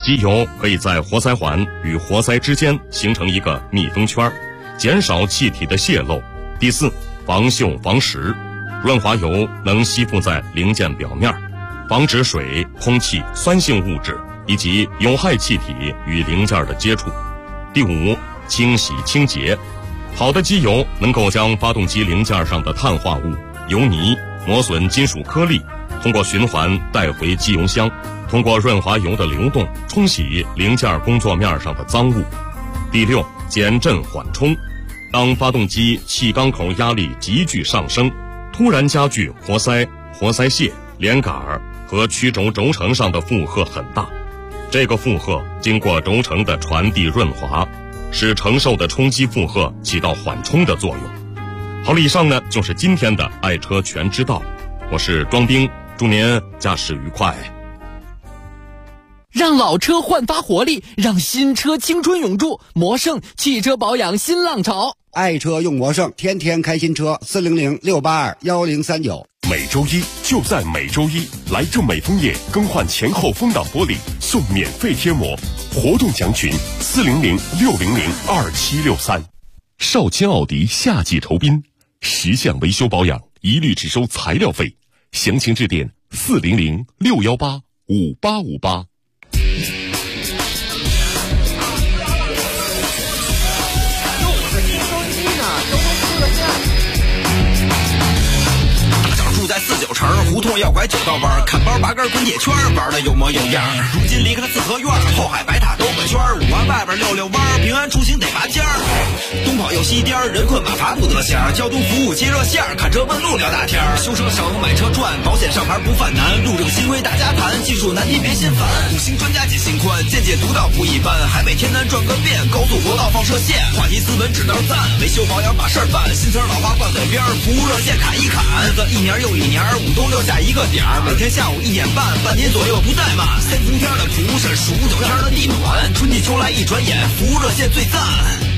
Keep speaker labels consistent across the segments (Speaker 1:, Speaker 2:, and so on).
Speaker 1: 机油可以在活塞环与活塞之间形成一个密封圈，减少气体的泄漏。第四，防锈防蚀，润滑油能吸附在零件表面，防止水、空气、酸性物质以及有害气体与零件的接触。第五，清洗清洁，好的机油能够将发动机零件上的碳化物、油泥、磨损金属颗粒通过循环带回机油箱，通过润滑油的流动冲洗零件工作面上的脏物。第六，减震缓冲，当发动机气缸口压力急剧上升，突然加剧活塞、活塞械、连杆和曲轴轴承上的负荷很大，这个负荷经过轴承的传递润滑，使承受的冲击负荷起到缓冲的作用。好了，以上呢就是今天的爱车全知道，我是庄兵，祝您驾驶愉快。
Speaker 2: 让老车焕发活力，让新车青春永驻。魔胜汽车保养新浪潮，
Speaker 3: 爱车用魔胜，天天开新车。400-682-1039。
Speaker 4: 每周一就在每周一，来正美枫叶更换前后风挡玻璃送免费贴膜，活动详询400-600-2763。少卿奥迪夏季酬宾，10项维修保养一律只收材料费，详情致电400-618-5858。
Speaker 5: 在49城胡同要拐9道弯，看包拔根滚铁圈，玩的有模有样。如今离开了四合院，后海白塔兜个圈，5环外边溜弯，平安出行得拔尖儿。东跑又西颠，人困马乏不得闲。交通服务接热线，看车问路聊大天。修车省，买车赚，保险上牌不犯难。路政新规大家谈，技术难题别心烦。5星专家解心宽，见解独到不一般。海北天南转个遍，高速国道放射线。话题斯文指道赞，维修保养把事儿办。新词老话挂嘴边，服务热线砍一砍。一年又一年，5冬6夏一个点儿，每天下午1点半，半年左右不怠慢。3伏天的蒲是数9天的地暖，春季秋来一转眼，服务热线最赞。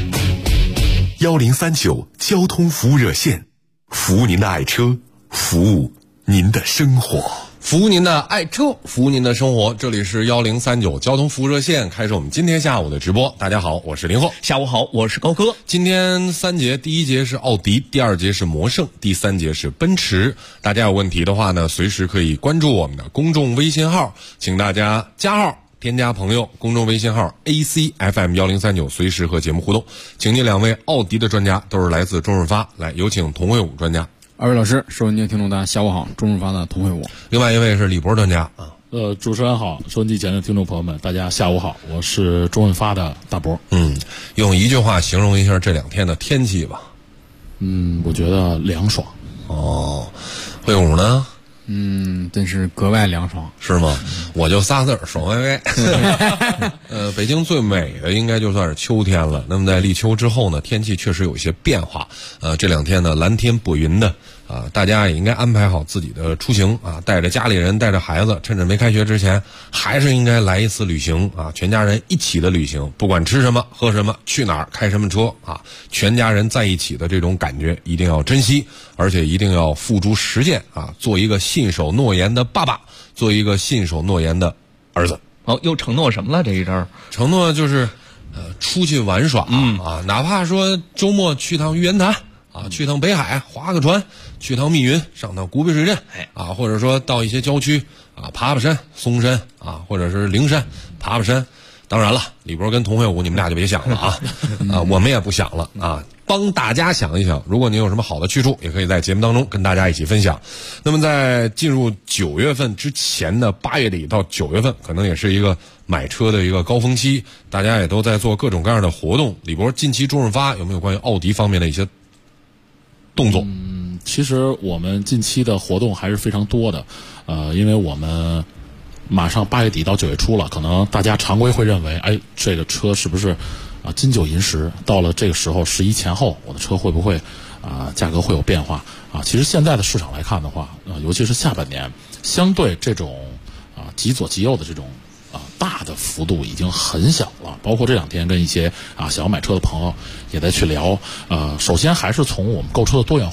Speaker 4: 1039交通服务热线，服务您的爱车，服务您的生活。
Speaker 6: 服务您的爱车，服务您的生活。这里是1039交通服务热线，开始我们今天下午的直播。大家好，我是林鹤。
Speaker 2: 下午好，我是高科。
Speaker 6: 今天3节，第1节是奥迪，第2节是魔胜，第3节是奔驰。大家有问题的话呢，随时可以关注我们的公众微信号，请大家加号添加朋友，公众微信号 ACFM1039，随时和节目互动。请进2位奥迪的专家，都是来自中润发，来有请童慧武专家。
Speaker 7: 2位老师，收音机听众大家下午好，中润发的童慧武。
Speaker 6: 另外一位是李博专家啊。
Speaker 8: 主持人好，收音机前的听众朋友们，大家下午好，我是中润发的大博。
Speaker 6: 用一句话形容一下这2天的天气吧。
Speaker 8: 我觉得凉爽。
Speaker 6: 慧武呢？
Speaker 7: 真是格外凉爽，
Speaker 6: 是吗？我就仨字儿，爽歪歪。北京最美的应该就算是秋天了。那么在立秋之后呢，天气确实有一些变化。这2天呢，蓝天拨云的。大家也应该安排好自己的出行啊，带着家里人，带着孩子，趁着没开学之前，还是应该来一次旅行啊，全家人一起的旅行，不管吃什么、喝什么、去哪儿、开什么车啊，全家人在一起的这种感觉一定要珍惜，而且一定要付诸实践啊，做一个信守诺言的爸爸，做一个信守诺言的儿子。
Speaker 2: 又承诺什么了？这一阵
Speaker 6: 承诺就是出去玩耍啊，哪怕说周末去趟玉渊潭啊，去趟北海划个船，去趟密云，上趟古北水镇啊，或者说到一些郊区啊，爬山、嵩山啊，或者是灵山爬山。当然了，李博跟童慧武你们俩就别想了啊，我们也不想了啊，帮大家想一想，如果您有什么好的去处，也可以在节目当中跟大家一起分享。那么在进入9月份之前的8月底到9月份，可能也是一个买车的一个高峰期，大家也都在做各种各样的活动。李博，近期中润发有没有关于奥迪方面的一些动作？
Speaker 8: 其实我们近期的活动还是非常多的，因为我们马上8月底到9月初了，可能大家常规会认为，这个车是不是金9银10？到了这个时候11前后，我的车会不会价格会有变化啊？其实现在的市场来看的话，尤其是下半年，相对这种极左极右的这种大的幅度已经很小了。包括这2天跟一些想要买车的朋友也在去聊。首先还是从我们购车的多元化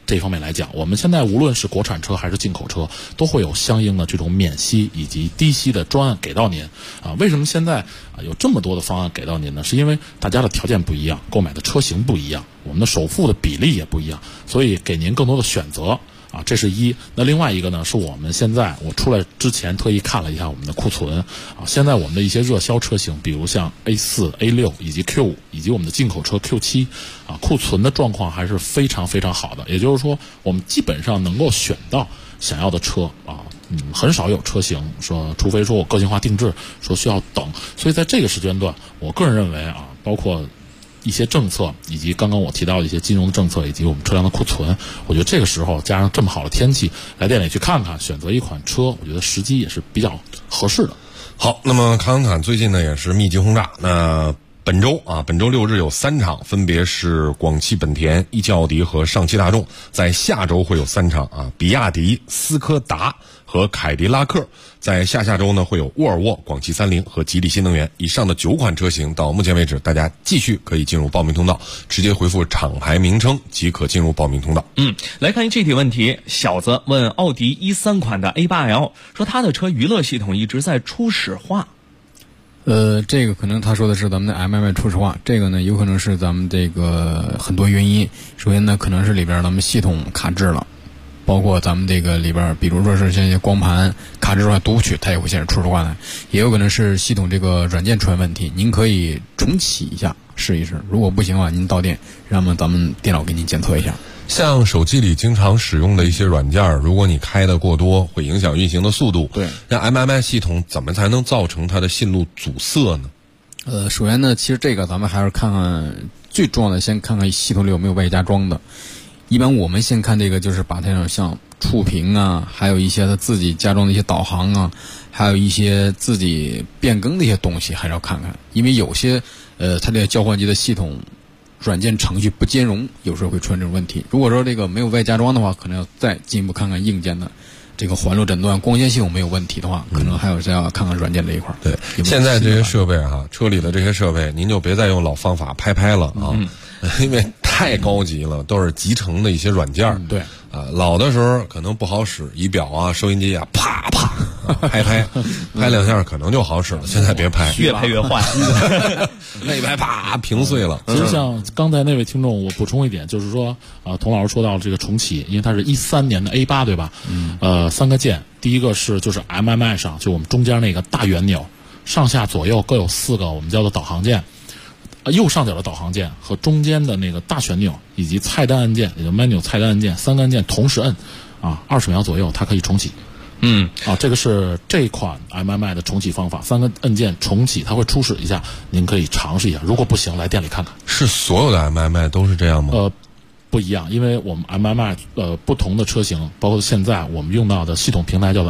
Speaker 8: 这方面来讲，我们现在无论是国产车还是进口车，都会有相应的这种免息以及低息的专案给到您啊。为什么现在有这么多的方案给到您呢？是因为大家的条件不一样，购买的车型不一样，我们的首付的比例也不一样，所以给您更多的选择啊，这是一。那另外一个呢，是我们现在我出来之前特意看了一下我们的库存啊，现在我们的一些热销车型，比如像 A4、A6 以及 Q5 以及我们的进口车 Q7啊，库存的状况还是非常非常好的。也就是说，我们基本上能够选到想要的车啊。很少有车型说，除非说我个性化定制，说需要等。所以在这个时间段，我个人认为啊，包括一些政策，以及刚刚我提到的一些金融政策，以及我们车辆的库存，我觉得这个时候加上这么好的天气，来店里去看看，选择一款车，我觉得时机也是比较合适的。
Speaker 6: 好，那么康坦最近呢也是密集轰炸，那本周6日有3场，分别是广汽本田、一汽奥迪和上汽大众。在下周会有3场啊，比亚迪、斯柯达和凯迪拉克。在下周呢会有沃尔沃、广汽三菱和吉利新能源。以上的9款车型，到目前为止，大家继续可以进入报名通道，直接回复厂牌名称即可进入报名通道。
Speaker 9: 来看具体问题，小子问奥迪13款的 A8L， 说他的车娱乐系统一直在初始化。
Speaker 7: 这个可能他说的是咱们的 MMI 初始化，这个呢有可能是咱们这个很多原因。首先呢，可能是里边咱们系统卡滞了，包括咱们这个里边，比如说是像一些光盘卡滞的话读不取，它也会显示初始化来。也有可能是系统这个软件出现问题，您可以重启一下试一试，如果不行的话，您到店让咱们电脑给您检测一下。
Speaker 6: 像手机里经常使用的一些软件，如果你开的过多，会影响运行的速度。
Speaker 7: 对，
Speaker 6: 那 MMI 系统怎么才能造成它的线路阻塞呢？
Speaker 7: 首先呢，其实这个咱们还是看看最重要的，先看看系统里有没有外加装的。一般我们先看这个，就是把它像触屏啊，还有一些它自己加装的一些导航啊，还有一些自己变更的一些东西，还是要看看，因为有些它这个交换机的系统软件程序不兼容，有时候会出现这种问题。如果说这个没有外加装的话，可能要再进一步看看硬件的这个环路诊断、光纤系统没有问题的话，可能还有要看看软件这一块。
Speaker 6: 对，现在这些设备车里的这些设备，您就别再用老方法拍了啊，因为太高级了，都是集成的一些软件。
Speaker 7: 对
Speaker 6: 老的时候可能不好使，仪表啊、收音机啊，啪啪拍2下可能就好使了。现在别拍，
Speaker 9: 越拍越坏，
Speaker 6: 那一拍啪屏碎了。
Speaker 8: 其实像刚才那位听众，我补充一点，就是说童老师说到这个重启，因为它是13年的 A8 对吧？3个键，第一个是就是 MMI 上，就我们中间那个大圆钮，上下左右各有4个我们叫做导航键。右上角的导航键和中间的那个大旋钮以及菜单按键，也就 menu 菜单按键，3个按键同时摁，20秒左右它可以重启。这个是这款 MMI 的重启方法，3个按键重启，它会初始一下，您可以尝试一下。如果不行，来店里看看。是
Speaker 6: 所有的 MMI 都是这样吗？
Speaker 8: 不一样，因为我们 MMI 不同的车型，包括现在我们用到的系统平台叫做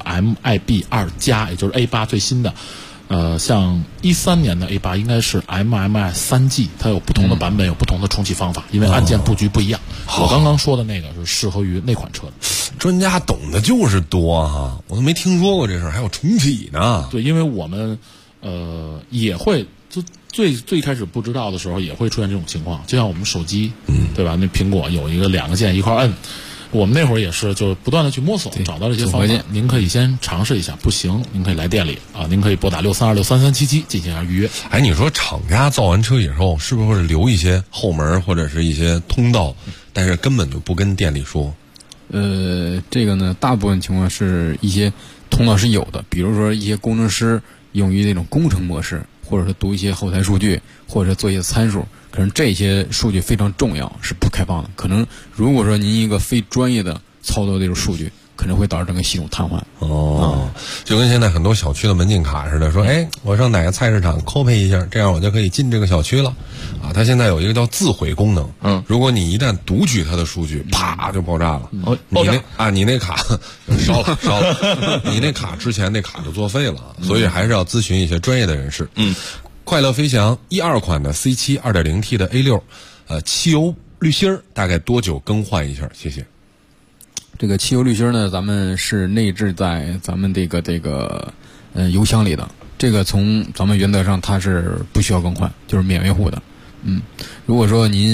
Speaker 8: MIB2+，也就是 A8 最新的。像13年的 A8 应该是 MMI 3G， 它有不同的版本，有不同的重启方法，因为按键布局不一样。我刚刚说的那个是适合于那款车的。
Speaker 6: 专家懂的就是多哈，我都没听说过这事儿，还有重启呢。
Speaker 8: 对，因为我们也会就最开始不知道的时候也会出现这种情况，就像我们手机，对吧？那苹果有一个2个键一块摁。我们那会儿也是，就是不断的去摸索，找到这些方法。您可以先尝试一下，不行，您可以来店里您可以拨打632633377进行一下预约。
Speaker 6: 你说厂家造完车以后，是不是留一些后门或者是一些通道，但是根本就不跟店里说？
Speaker 7: 这个呢，大部分情况是一些通道是有的，比如说一些工程师用于那种工程模式，或者是读一些后台数据，或者是做一些参数。可能这些数据非常重要，是不开放的。可能如果说您一个非专业的操作这种数据，可能会导致整个系统瘫痪。
Speaker 6: 就跟现在很多小区的门禁卡似的，说我上哪个菜市场copy一下，这样我就可以进这个小区了。它现在有一个叫自毁功能。如果你一旦读取它的数据，啪就爆炸了。你那卡烧了，你那卡之前那卡就作废了，所以还是要咨询一些专业的人士。快乐飞翔12款的 C7 2.0T 的 A6，汽油滤芯大概多久更换一下？谢谢。
Speaker 7: 这个汽油滤芯呢，咱们是内置在咱们这个油箱里的。这个从咱们原则上它是不需要更换，就是免维护的。如果说您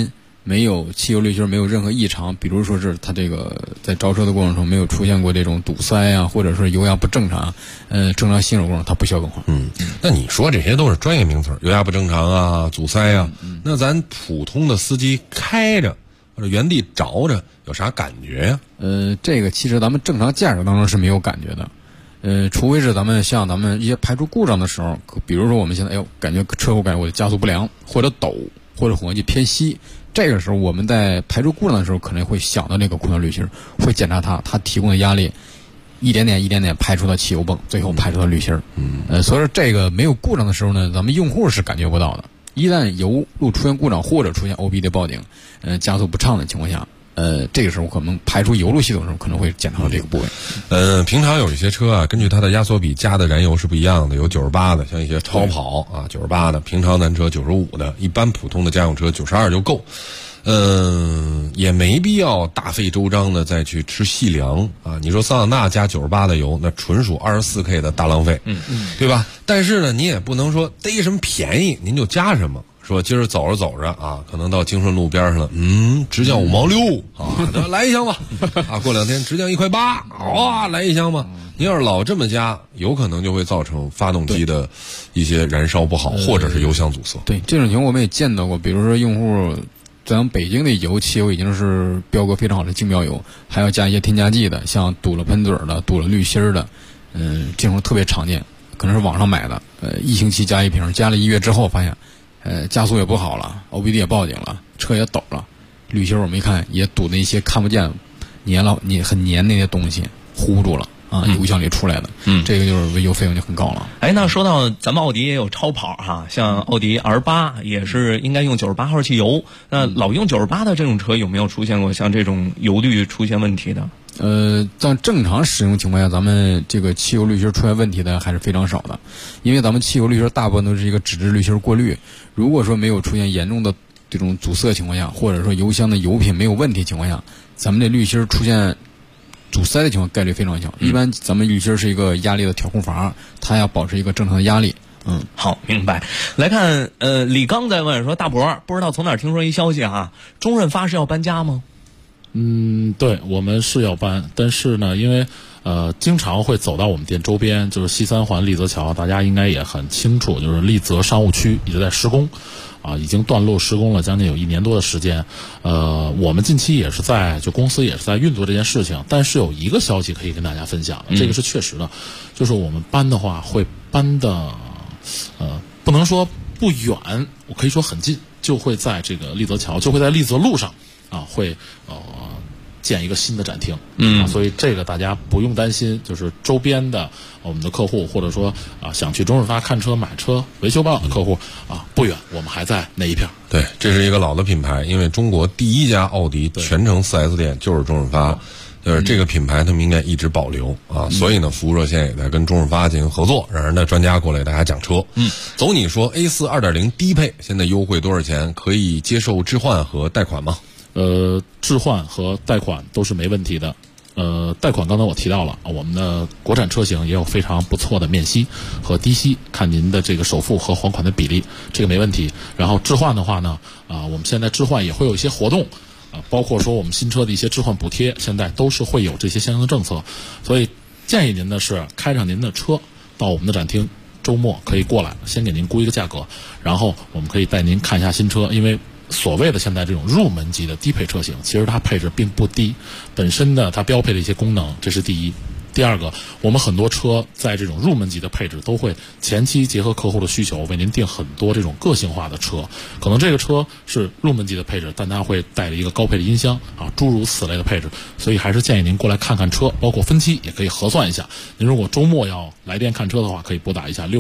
Speaker 7: 没有汽油滤芯没有任何异常，比如说是它这个在招车的过程中没有出现过这种堵塞啊，或者说油压不正常，正常行驶过程它不需要更换。
Speaker 6: 那你说这些都是专业名词，油压不正常啊，阻塞啊，那咱普通的司机开着或者原地着着有啥感觉呀？
Speaker 7: 这个其实咱们正常驾驶当中是没有感觉的。除非是咱们一些排除故障的时候，比如说我们现在感觉车后感觉我的加速不良，或者抖，或者混合气偏稀，这个时候我们在排除故障的时候可能会想到这个空调滤芯，会检查它提供的压力一点点排出到汽油泵，最后排出到滤芯。所以说这个没有故障的时候呢，咱们用户是感觉不到的。一旦油路出现故障或者出现 OBD 报警，加速不畅的情况下，这个时候可能排出油路系统的时候可能会检查到这个部位。
Speaker 6: 平常有一些车啊，根据它的压缩比加的燃油是不一样的，有98的，像一些超跑啊98的，平常咱车95的，一般普通的家用车92就够。也没必要大费周章的再去吃细粮啊！你说桑塔纳加98的油，那纯属24K 的大浪费，对吧？但是呢，你也不能说逮什么便宜您就加什么。说今儿走着啊，可能到京顺路边上了，直降5毛6啊，来一箱吧。啊，过2天直降1块8，来一箱吧。你要是老这么加，有可能就会造成发动机的一些燃烧不好，或者是油箱阻塞。
Speaker 7: 对，这种情况我们也见到过，比如说用户在咱们北京的汽油已经是标格非常好的竞标油，还要加一些添加剂的，像堵了喷嘴的、堵了滤芯的，这种特别常见，可能是网上买的，1星期加一瓶，加了1月之后发现，加速也不好了 ，OBD 也报警了，车也抖了，滤芯我们一看也堵那些看不见、很黏那些东西糊住了。油箱里出来的，这个就是维修费用就很高了。
Speaker 9: 那说到咱们奥迪也有超跑哈，像奥迪 R8 也是应该用98号汽油。那老用98的这种车有没有出现过像这种油滤出现问题的？
Speaker 7: 在正常使用情况下，咱们这个汽油滤芯出现问题的还是非常少的，因为咱们汽油滤芯大部分都是一个纸质滤芯过滤。如果说没有出现严重的这种阻塞情况下，或者说油箱的油品没有问题情况下，咱们这滤芯出现阻塞的情况概率非常小。一般咱们滤芯是一个压力的调控阀，它要保持一个正常的压力。
Speaker 9: 好，明白。来看，李刚在问说，大伯不知道从哪儿听说一消息啊，中润发是要搬家吗？
Speaker 8: 对，我们是要搬，但是呢，因为经常会走到我们店周边，就是西三环立泽桥，大家应该也很清楚，就是立泽商务区一直在施工。已经断路施工了将近有1年多的时间，我们近期也是公司也是在运作这件事情，但是有一个消息可以跟大家分享的，这个是确实的，就是我们搬的话会搬的，不能说不远，我可以说很近，就会在这个立泽桥，就会在立泽路上会建一个新的展厅，所以这个大家不用担心，就是周边的我们的客户，或者说想去中润发看车、买车、维修保养的客户不远，我们还在那一片。
Speaker 6: 对，这是一个老的品牌，因为中国第一家奥迪全程4S 店就是中润发，就是这个品牌他们应该一直保留所以呢，服务热线也在跟中润发进行合作，让人的专家过来给大家讲车。走，你说 A4 2.0低配现在优惠多少钱？可以接受置换和贷款吗？
Speaker 8: 置换和贷款都是没问题的。贷款刚才我提到了，我们的国产车型也有非常不错的免息和低息，看您的这个首付和还款的比例，这个没问题。然后置换的话呢，我们现在置换也会有一些活动，包括说我们新车的一些置换补贴，现在都是会有这些相应的政策。所以建议您的是开上您的车到我们的展厅，周末可以过来，先给您估一个价格，然后我们可以带您看一下新车，因为所谓的现在这种入门级的低配车型，其实它配置并不低，本身的它标配的一些功能，这是第一。第二个，我们很多车在这种入门级的配置都会前期结合客户的需求，为您定很多这种个性化的车。可能这个车是入门级的配置，但它会带着一个高配的音箱诸如此类的配置。所以还是建议您过来看看车，包括分期也可以核算一下。您如果周末要来电看车的话，可以拨打一下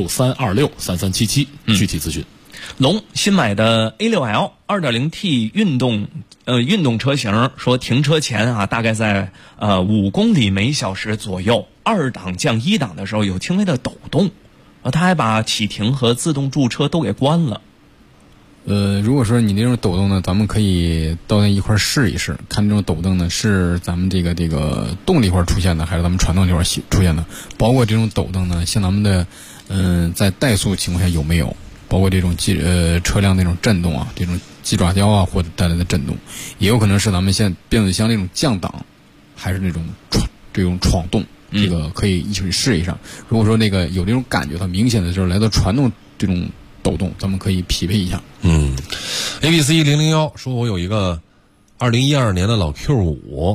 Speaker 8: 63263377具体咨询。
Speaker 9: 龙新买的 A6L 2.0T 运动车型，说停车前大概在5公里每小时左右，2档降1档的时候有轻微的抖动，他还把启停和自动驻车都给关了。
Speaker 7: 如果说你那种抖动呢，咱们可以到那一块试一试，看这种抖动呢是咱们这个动力一块出现的，还是咱们传动这块出现的。包括这种抖动呢，像咱们的在怠速情况下有没有？包括这种车辆那种震动这种鸡爪胶啊或者带来的震动，也有可能是咱们现在变速箱那种降档，还是那种闯动，这个可以一起试一下。如果说那个有那种感觉，它明显的就是来到传动这种抖动，咱们可以匹配一下。
Speaker 6: ABC001 说，我有一个2012年的老 Q5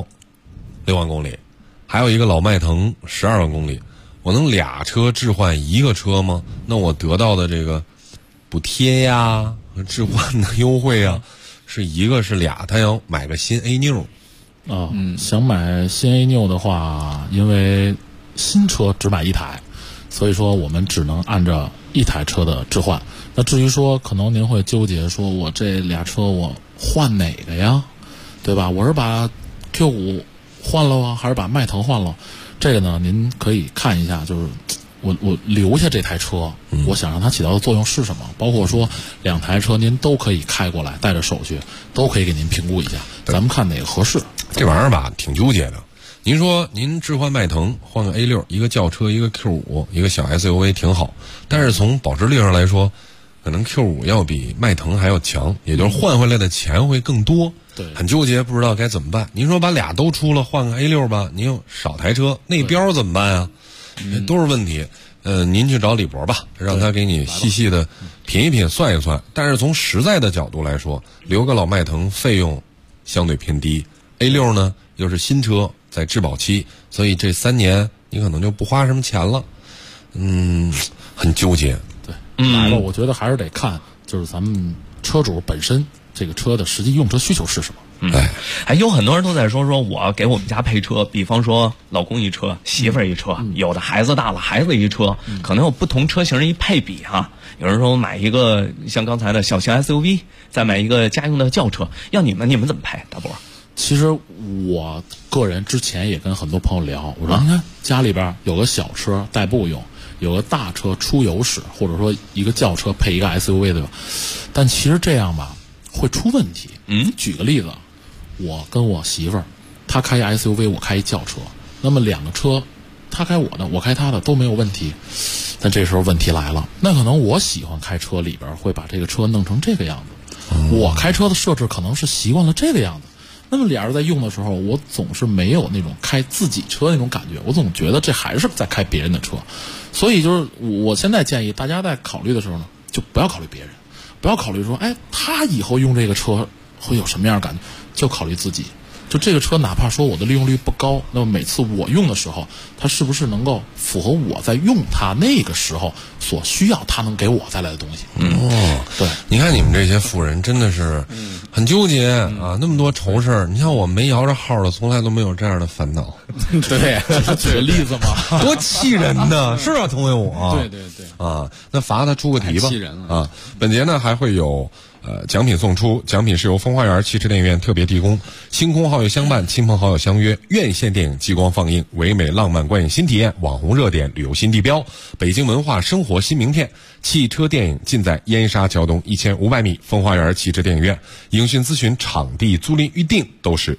Speaker 6: 6万公里，还有一个老迈腾12万公里，我能俩车置换一个车吗？那我得到的这个补贴呀和置换的优惠啊，是一个是俩，他要买个新 A New
Speaker 8: 啊。想买新 A New 的话，因为新车只买一台，所以说我们只能按照一台车的置换。那至于说可能您会纠结说，我这俩车我换哪个呀，对吧？我是把 Q5 换了啊，还是把迈腾换了？这个呢，您可以看一下，就是我留下这台车，我想让它起到的作用是什么？包括说两台车您都可以开过来，带着手续都可以给您评估一下，咱们看哪个合适。
Speaker 6: 这玩意儿吧，挺纠结的。您说您置换迈腾换个 A6， 一个轿车一个 Q5， 一个小 SUV 挺好，但是从保值率上来说，可能 Q5 要比迈腾还要强，也就是换回来的钱会更多。
Speaker 8: 对，
Speaker 6: 很纠结，不知道该怎么办。您说把俩都出了，换个 A6 吧，您又少台车，内标怎么办啊？都是问题。您去找李博吧，让他给你细细的品一品、算一算。但是从实在的角度来说，留个老迈腾费用相对偏低 ，A6 呢又是新车，在质保期，所以这3年你可能就不花什么钱了。很纠结。
Speaker 8: 对，来吧，我觉得还是得看，就是咱们车主本身这个车的实际用车需求是什么。
Speaker 9: 还有很多人都在说我给我们家配车，比方说老公一车，媳妇儿一车，有的孩子大了，孩子一车，可能有不同车型一配比哈。有人说买一个像刚才的小型 SUV， 再买一个家用的轿车，要你们怎么配？大波，
Speaker 8: 其实我个人之前也跟很多朋友聊，我说你看家里边有个小车代步用，有个大车出游使，或者说一个轿车配一个 SUV 对吧？但其实这样吧会出问题。举个例子，我跟我媳妇儿，她开 SUV， 我开一轿车，那么两个车，她开我的，我开她的都没有问题。但这时候问题来了，那可能我喜欢开车里边会把这个车弄成这个样子，我开车的设置可能是习惯了这个样子。那么俩人在用的时候，我总是没有那种开自己车那种感觉，我总觉得这还是在开别人的车。所以就是我现在建议大家在考虑的时候呢，就不要考虑别人，不要考虑说他以后用这个车会有什么样的感觉，就考虑自己。就这个车哪怕说我的利用率不高，那么每次我用的时候，它是不是能够符合我在用它那个时候所需要它能给我带来的东西。
Speaker 6: 对，你看你们这些富人真的是很纠结啊，那么多愁事儿。你像我没摇着号的，从来都没有这样的烦恼。
Speaker 8: 对，举个例子嘛，
Speaker 6: 多气人呢，是吧，同为我。
Speaker 8: 对对对
Speaker 6: 啊，那罚他出个题吧。
Speaker 7: 气人了
Speaker 6: 啊！本节呢还会有奖品送出，奖品是由风花园汽车电影院特别提供，星空好友相伴，亲朋好友相约，院线电影激光放映，唯美浪漫观影新体验，网红热点旅游新地标，北京文化生活新名片，汽车电影尽在燕莎桥东1500米风花园汽车电影院。影讯咨询、场地租赁预定都是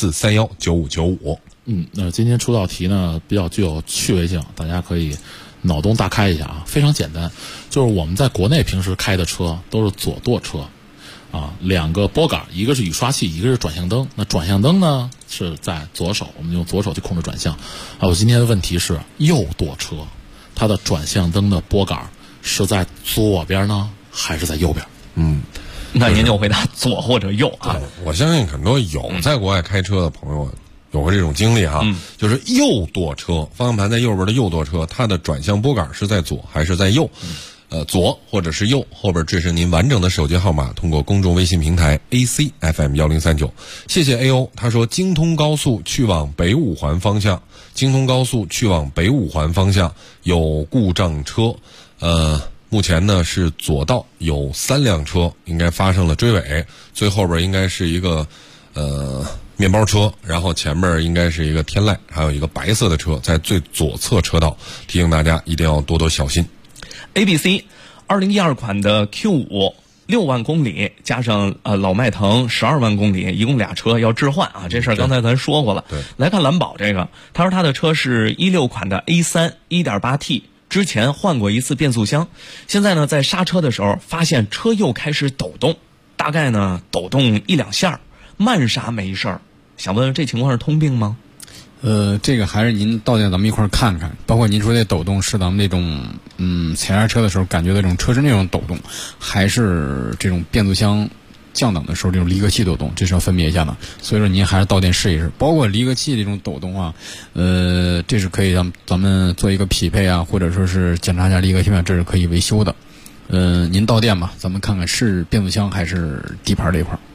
Speaker 6: 64319595。
Speaker 8: 那今天出道题呢比较具有趣味性，大家可以脑洞大开一下啊，非常简单，就是我们在国内平时开的车都是左舵车啊，两个拨杆，一个是雨刷器，一个是转向灯。那转向灯呢是在左手，我们用左手去控制转向。我今天的问题是右舵车，它的转向灯的拨杆是在左边呢，还是在右边？
Speaker 9: 那您就回答左或者右啊。
Speaker 6: 我相信很多有在国外开车的朋友有过这种经历哈，就是右舵车，方向盘在右边的右舵车，它的转向拨杆是在左还是在右？左或者是右，后边支持您完整的手机号码，通过公众微信平台 ACFM1039。谢谢 AO， 他说京通高速去往北五环方向，京通高速去往北五环方向有故障车，目前呢是左道有3辆车，应该发生了追尾，最后边应该是一个面包车，然后前面应该是一个天籁，还有一个白色的车在最左侧车道，提醒大家一定要多多小心。
Speaker 9: ABC 2012款的 Q5 6万公里，加上老迈腾12万公里，一共俩车要置换啊，这事儿刚才咱说过了。
Speaker 6: 对，
Speaker 9: 来看蓝宝这个，他说他的车是16款的 A3 1.8T， 之前换过一次变速箱，现在呢在刹车的时候发现车又开始抖动， 大概呢抖动1、2下，慢刹没事儿。想问问这情况是通病吗？
Speaker 7: 这个还是您到店咱们一块儿看看，包括您说这抖动是咱们这种踩刹车的时候感觉到这种车身这种抖动，还是这种变速箱降档的时候这种离合器抖动，这是要分别一下的。所以说您还是到店试一试，包括离合器这种抖动啊，这是可以让咱们做一个匹配啊，或者说是检查一下离合器，这是可以维修的。您到店吧，咱们看看是变速箱还是底盘这一块。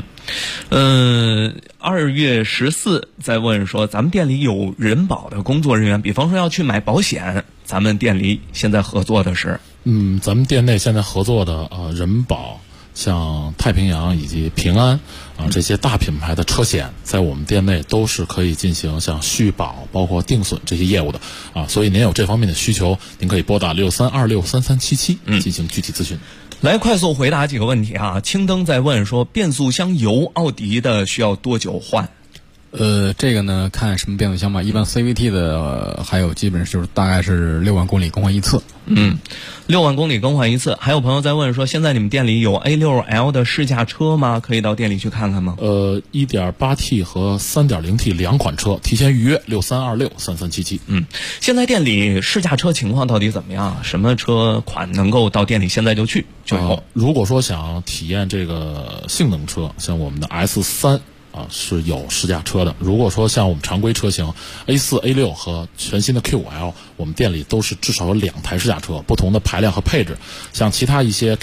Speaker 9: 2月14在问说，咱们店里有人保的工作人员，比方说要去买保险，咱们店里现在合作的是？
Speaker 8: 咱们店内现在合作的人保，像太平洋以及平安这些大品牌的车险，在我们店内都是可以进行像续保包括定损这些业务的所以您有这方面的需求，您可以拨打63263377进行具体咨询。
Speaker 9: 来快速回答几个问题啊！青灯在问说，变速箱油奥迪的需要多久换？
Speaker 7: 这个呢看什么变速箱吧，一般 CVT 的还有基本就是大概是6万公里更换一次。
Speaker 9: 6万公里更换一次。还有朋友在问说，现在你们店里有 A6L 的试驾车吗？可以到店里去看看吗
Speaker 8: ？1.8T 和3.0T 两款车，提前预约63263377。
Speaker 9: 现在店里试驾车情况到底怎么样？什么车款能够到店里现在就去就有？
Speaker 8: 如果说想体验这个性能车，像我们的 S3。是有试驾车的。如果说像我们常规车型 A4、A6 和全新的 Q5L， 我们店里都是至少有2台试驾车，不同的排量和配置。像其他一些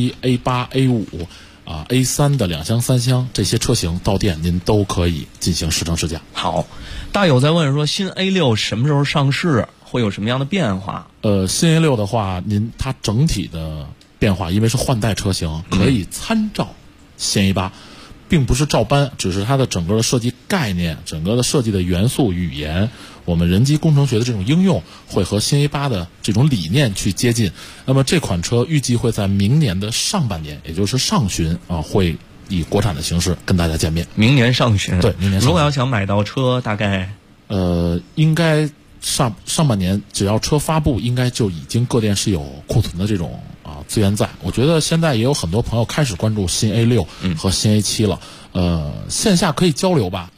Speaker 8: Q7、A8、A5、A3 的2厢、3厢这些车型，到店您都可以进行试乘试驾。
Speaker 9: 好，大友在问说，新 A6 什么时候上市？会有什么样的变化？
Speaker 8: 新 A6 的话，它整体的变化，因为是换代车型，可以参照新 A8。并不是照搬，只是它的整个的设计概念、整个的设计的元素、语言，我们人机工程学的这种应用会和新 A8 的这种理念去接近。那么这款车预计会在明年的上半年，也就是上旬会以国产的形式跟大家见面。
Speaker 9: 明年上旬，
Speaker 8: 对，明年上旬。
Speaker 9: 如果要想买到车，大概
Speaker 8: 应该上半年，只要车发布，应该就已经各店是有库存的这种资源在。我觉得现在也有很多朋友开始关注新 A6 和新 A7 了。线下可以交流吧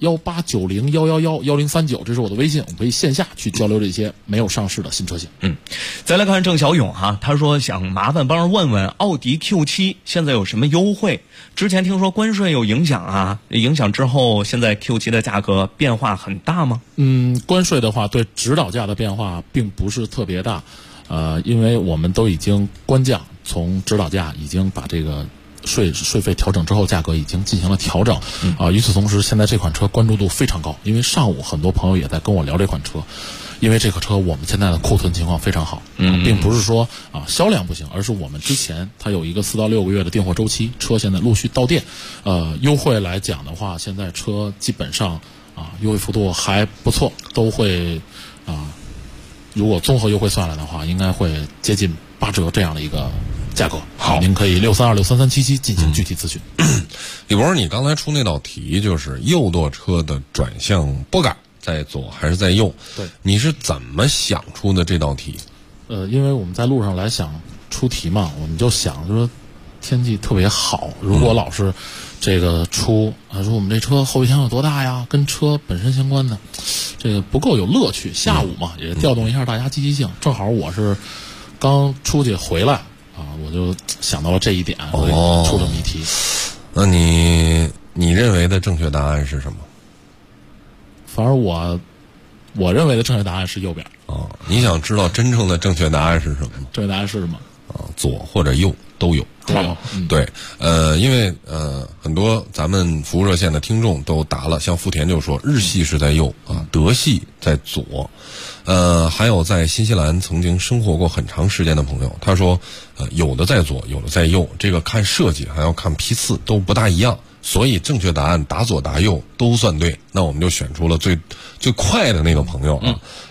Speaker 8: ，18901111039，这是我的微信，我们可以线下去交流这些没有上市的新车型。
Speaker 9: 再来看郑小勇他说想麻烦帮着问问奥迪 Q7 现在有什么优惠？之前听说关税有影响影响之后，现在 Q7 的价格变化很大吗？
Speaker 8: 关税的话对指导价的变化并不是特别大，因为我们都已经官降，从指导价已经把这个税费调整之后，价格已经进行了调整。与此同时，现在这款车关注度非常高，因为上午很多朋友也在跟我聊这款车，因为这个车我们现在的库存情况非常好，并不是说销量不行，而是我们之前它有一个4到6个月的订货周期，车现在陆续到店。优惠来讲的话，现在车基本上优惠幅度还不错，都会如果综合优惠算来的话，应该会接近8折这样的一个价格。
Speaker 6: 好，
Speaker 8: 您可以63263377进行具体咨询。
Speaker 6: 李博，你刚才出那道题就是右舵车的转向拨杆在左还是在右？
Speaker 8: 对，
Speaker 6: 你是怎么想出的这道题？
Speaker 8: 因为我们在路上来想出题嘛，我们就想说天气特别好，如果老是这个说我们这车后备箱有多大呀，跟车本身相关的，这个不够有乐趣。下午嘛，也调动一下大家积极性。正好我是刚出去回来我就想到了这一点，所以出这么一题。
Speaker 6: 那你认为的正确答案是什么？
Speaker 8: 反正我认为的正确答案是右边。
Speaker 6: 你想知道真正的正确答案是什么吗？
Speaker 8: 正确答案是什么？
Speaker 6: 左或者右都有。对，因为很多咱们服务热线的听众都答了，像福田就说日系是在右德系在左。还有在新西兰曾经生活过很长时间的朋友，他说有的在左，有的在右，这个看设计还要看批次都不大一样，所以正确答案答左答右都算对。那我们就选出了最快的那个朋友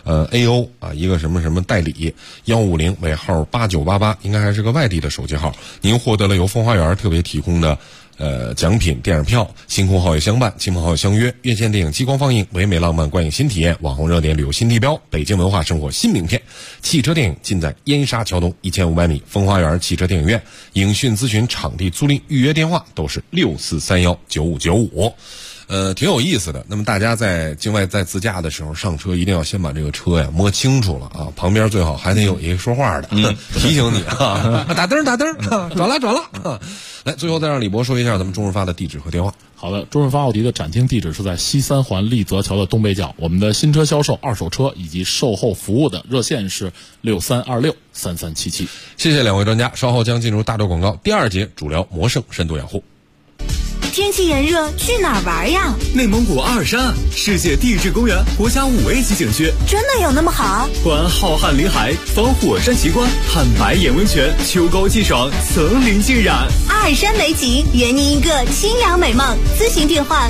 Speaker 6: AO 一个什么什么代理150尾号8988，应该还是个外地的手机号。您获得了由风花园特别提供的奖品、电影票，星空好友相伴，亲朋好友相约，院线电影激光放映，唯美浪漫观影新体验，网红热点旅游新地标，北京文化生活新名片。汽车电影尽在燕莎桥东1500米风花园汽车电影院。影讯咨询、场地租赁、预约电话都是64319595。挺有意思的。那么大家在境外在自驾的时候上车，一定要先把这个车呀摸清楚了啊，旁边最好还得有一个说话的，提醒你啊，打灯，转了。来，最后再让李博说一下咱们中日发的地址和电话。
Speaker 8: 好的，中日发奥迪的展厅地址是在西三环立泽桥的东北角。我们的新车销售、二手车以及售后服务的热线是63263377。
Speaker 6: 谢谢两位专家，稍后将进入大洲广告第2节，主聊魔圣深度养护。
Speaker 10: 天气炎热，去哪儿玩呀？
Speaker 11: 内蒙古阿尔山，世界地质公园国家5A级景区，
Speaker 10: 真的有那么好？
Speaker 11: 环浩瀚林海，访火山奇观，看白眼温泉，秋高气爽，层林尽染。
Speaker 10: 阿尔山美景，圆您一个清凉美梦。咨询电话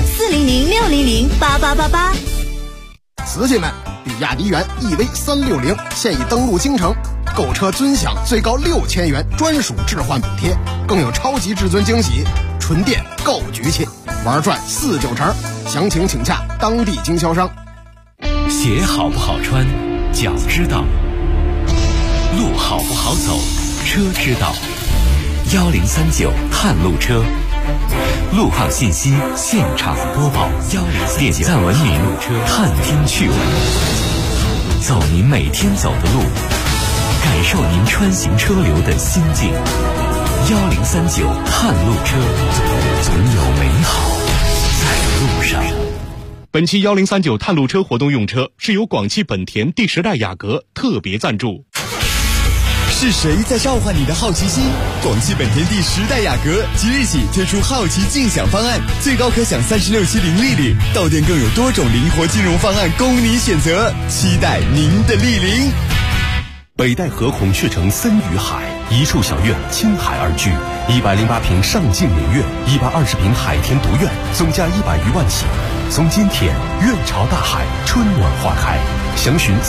Speaker 10: 400-600-8888。
Speaker 12: 瓷器们，比亚迪元 EV360现已登陆京城，购车尊享最高6000元专属置换补贴，更有超级至尊惊喜，纯电购局气，玩转4-9成。详情请洽当地经销商。
Speaker 13: 鞋好不好穿，脚知道；路好不好走，车知道。1039探路车，路况信息现场播报。点赞文明，探听趣闻，走您每天走的路，感受您穿行车流的心境。1039探路车，总有美好在路上。
Speaker 14: 本期1039探路车活动用车是由广汽本田第10代雅阁特别赞助。
Speaker 15: 是谁在召唤你的好奇心？广汽本田第10代雅阁即日起推出好奇竞享方案，最高可享36期零利率，到店更有多种灵活金融方案供你选择，期待您的莅临。
Speaker 16: 北戴河孔雀城森与海，一处小院倾海而居，108平上镜明月，120平海天独院，总价100余万起。从今天院朝大海，春暖花开。详询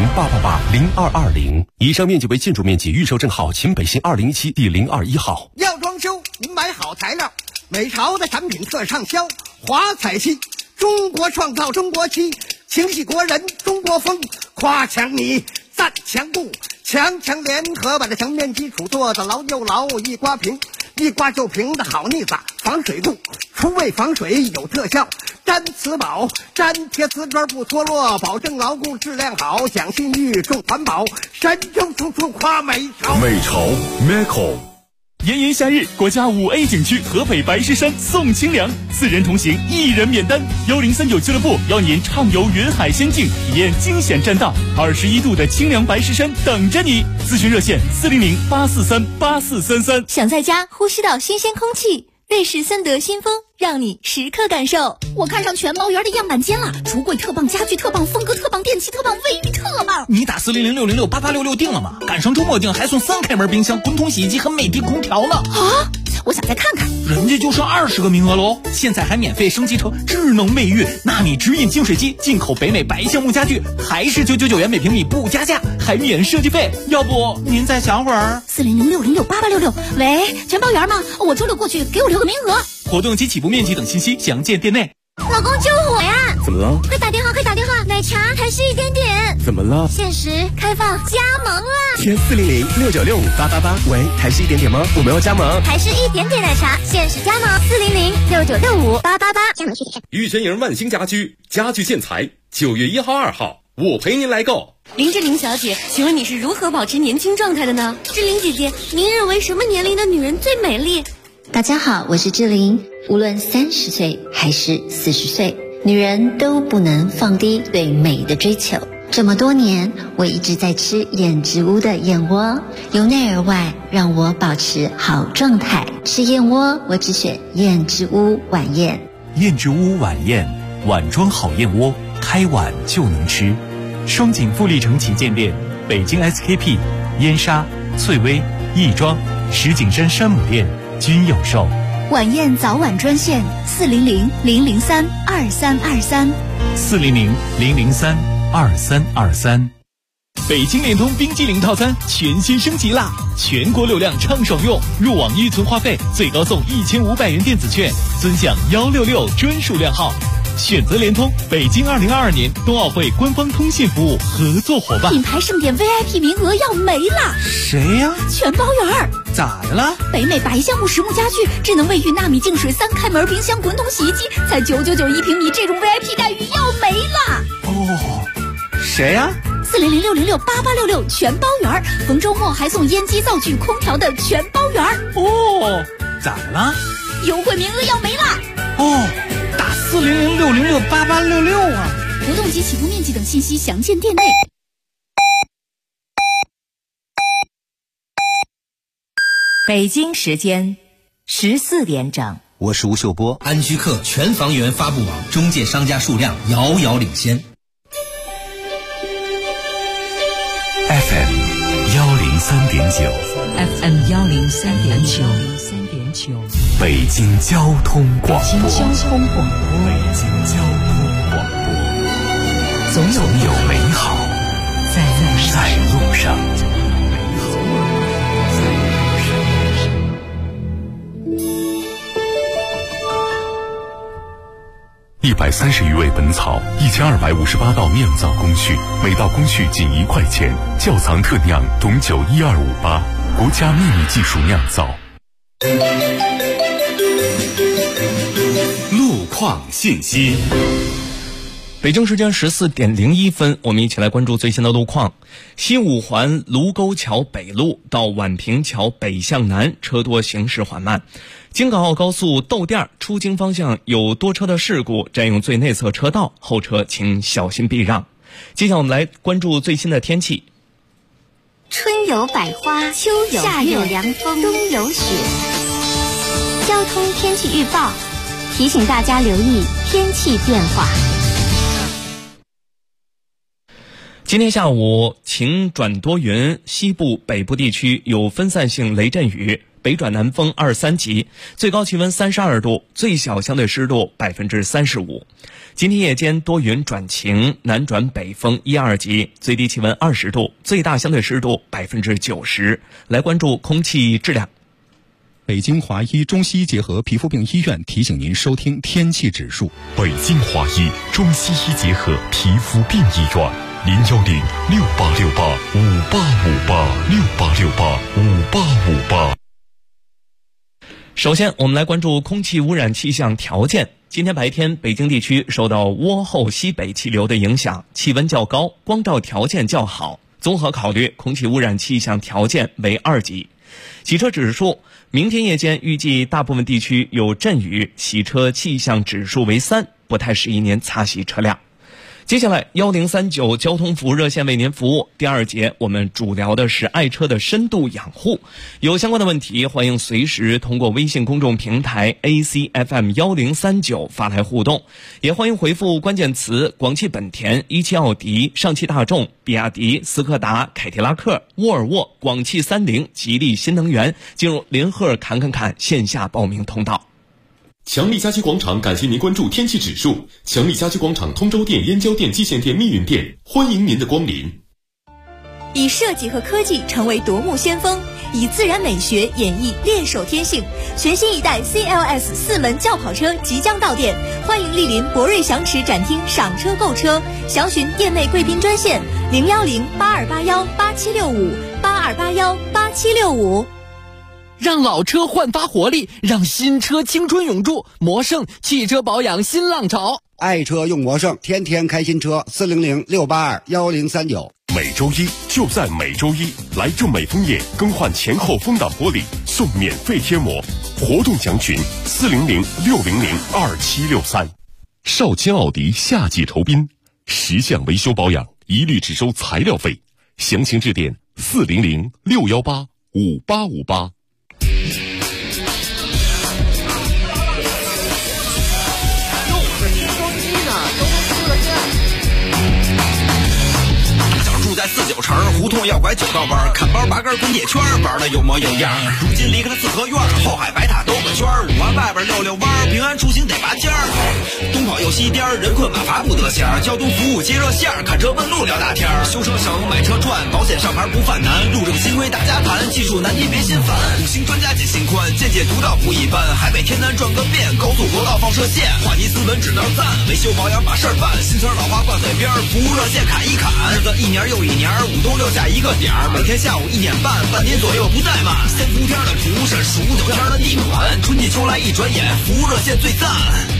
Speaker 16: 400-888-0220。以上面积为建筑面积，预售证号秦北新2017第021号。
Speaker 12: 要装修，您买好材料，美朝的产品特畅销，华彩漆，中国创造中国漆，情系国人中国风，夸墙你赞墙布，强联合把这墙面基础做得牢又牢，一刮平，一刮就平的好腻子，防水度，除味防水有特效，粘瓷宝，粘贴瓷砖不脱落，保证牢固质量好，讲信誉重环保，神州处处夸美朝。
Speaker 16: 美朝 Meco。
Speaker 17: 炎炎夏日，国家5A 景区河北白石山送清凉，4人同行1人免单。1039俱乐部邀您畅游云海仙境，体验惊险栈道，21度的清凉白石山等着你。咨询热线400-843-8433。
Speaker 10: 想在家呼吸到新鲜空气，瑞士森德新风让你时刻感受。我看上全猫园的样板间了，橱柜特棒，家具特棒，风格特棒，电器特棒，卫浴特棒。
Speaker 2: 你打400-606-8866订了吗？赶上周末订还送3开门冰箱、滚筒洗衣机和美的空调呢。
Speaker 10: 啊！我想再看看。
Speaker 2: 人家就剩20个名额喽，现在还免费升级成智能卫浴、纳米直饮净水机，进口北美白橡木家具，还是999元每平米不加价，还免设计费。要不您再想会儿
Speaker 10: ？400-606-8866。喂，全包园吗？我周6过去，给我留个名额。
Speaker 2: 活动及起步面积等信息详见店内。
Speaker 10: 老公救我呀！
Speaker 16: 怎么了？
Speaker 10: 快打电话！奶茶还是1点点。
Speaker 16: 怎么了？
Speaker 10: 限时开放加盟了。
Speaker 16: 填400-696-5888。喂，台式1点点吗？我们要加盟。
Speaker 10: 台式1点点奶茶限时加盟，400-696-5888。加盟具体看。
Speaker 18: 玉泉营万兴家居，家具建材，9月1号、2号，我陪您来购。
Speaker 19: 林志玲小姐，请问你是如何保持年轻状态的呢？志玲姐姐，您认为什么年龄的女人最美丽？
Speaker 20: 大家好，我是志玲。无论30岁还是40岁，女人都不能放低对美的追求。这么多年，我一直在吃燕之屋的燕窝，由内而外让我保持好状态。吃燕窝，我只选燕之屋晚宴。
Speaker 13: 燕之屋晚宴，碗装好燕窝，开碗就能吃。双井富力城旗舰店、北京 SKP、燕莎、翠微、亦庄、石景山山姆店均有售。
Speaker 10: 晚宴早晚专线400-003-2323。
Speaker 13: 400-003-2323。
Speaker 2: 北京联通冰激凌套餐全新升级啦！全国流量畅爽用，入网预存话费最高送1500元电子券，尊享166专属量号。选择联通，北京2022年冬奥会官方通信服务合作伙伴。
Speaker 10: 品牌盛典 VIP 名额要没了。
Speaker 2: 谁呀？
Speaker 10: 全包圆儿。
Speaker 2: 咋的了？
Speaker 10: 北美白橡木实木家具，智能卫浴纳米净水3开门冰箱滚筒洗衣机，才999一平米，这种 VIP 待遇要没了。
Speaker 2: 哦，谁呀
Speaker 10: ？400-606-8866全包圆儿，逢周末还送烟机、灶具、空调的全包圆儿。
Speaker 2: 哦，咋的了？
Speaker 10: 优惠名额要没了。
Speaker 2: 哦，打400-606-8866啊！
Speaker 10: 活动及启动面积等信息详见店内。
Speaker 21: 北京时间14点整。
Speaker 22: 我是吴秀波。安居客全房源发布网中介商家数量遥遥领先。
Speaker 13: FM 103.9
Speaker 21: FM 103.9
Speaker 13: 北京交通广播。
Speaker 21: 北京交通广播。总有美好在路上。
Speaker 4: 130余味本草，1258道酿造工序，每道工序仅1块钱。窖藏特酿董酒12588，国家秘密技术酿造。
Speaker 13: 路况信息。
Speaker 9: 北京时间14点01分，我们一起来关注最新的路况。西五环卢沟桥北路到宛平桥北向南车多，行驶缓慢。京港澳高速窦店出京方向有多车的事故，占用最内侧车道，后车请小心避让。接下来我们来关注最新的天气。
Speaker 20: 春有百花，秋有夏有凉风，冬有雪。交通天气预报提醒大家留意天气变化。
Speaker 9: 今天下午晴转多云，西部、北部地区有分散性雷阵雨，北转南风2、3级，最高气温32度，最小相对湿度35%。今天夜间多云转晴，南转北风1、2级，最低气温20度，最大相对湿度90%。来关注空气质量。
Speaker 23: 北京华医中西医结合皮肤病医院提醒您收听天气指数。
Speaker 4: 北京华医中西医结合皮肤病医院，010-6868-5858，6868-5858。
Speaker 9: 首先我们来关注空气污染气象条件。今天白天北京地区受到涡后西北气流的影响，气温较高，光照条件较好，综合考虑空气污染气象条件为2级。洗车指数，明天夜间预计大部分地区有阵雨，洗车气象指数为3，不太适宜您擦洗车辆。接下来1039交通服务热线为您服务。第2节我们主聊的是爱车的深度养护，有相关的问题欢迎随时通过微信公众平台 ACFM1039 发来互动，也欢迎回复关键词广汽本田、一汽奥迪、上汽大众、比亚迪、斯柯达、凯迪拉克、沃尔沃、广汽30、吉利新能源，进入林赫侃线下报名通道。
Speaker 18: 强力家居广场感谢您关注天气指数。强力家居广场通州店、燕郊店、蓟县店、密云店，欢迎您的光临。
Speaker 10: 以设计和科技成为夺目先锋，以自然美学演绎猎手天性。全新一代 CLS 4门轿跑车即将到店，欢迎莅临博瑞祥驰展厅赏车购车，详询店内贵宾专线010-8281-8765，8281-8765。
Speaker 2: 让老车焕发活力，让新车青春永驻。魔胜汽车保养新浪潮，
Speaker 3: 爱车用魔胜，天天开新车。400-682-1039。
Speaker 4: 每周一就在每周一，来正美枫叶更换前后风挡玻璃送免费贴膜，活动详询400-600-2763。 少卿奥迪夏季酬宾，10项维修保养一律只收材料费，详情致电400-618-5858。
Speaker 5: 住在49城，胡同要拐9道弯，看包拔根滚铁圈，玩的有模有样。如今离开了四合院，后海白塔兜个圈，5环外边边溜溜弯，平安出行得拔尖儿。东跑右西颠，人困马乏不得闲儿。交通服务接热线，看车问路聊大天儿。修车省，买车赚，保险上牌不犯难。路政新规大家谈，技术难题别心烦。五星专家解心宽，见解独到不一般。海北天南转个遍，高速国道放射线。话题斯文只能赞，维修保养把事儿办。新车老花挂嘴边，服务热线砍一砍。日子一年又一年，五冬六夏一个点儿。每天下午1点半，半年左右不怠慢。3伏天的主审，15、9天的地款，春季秋来一转眼，服务热线最赞。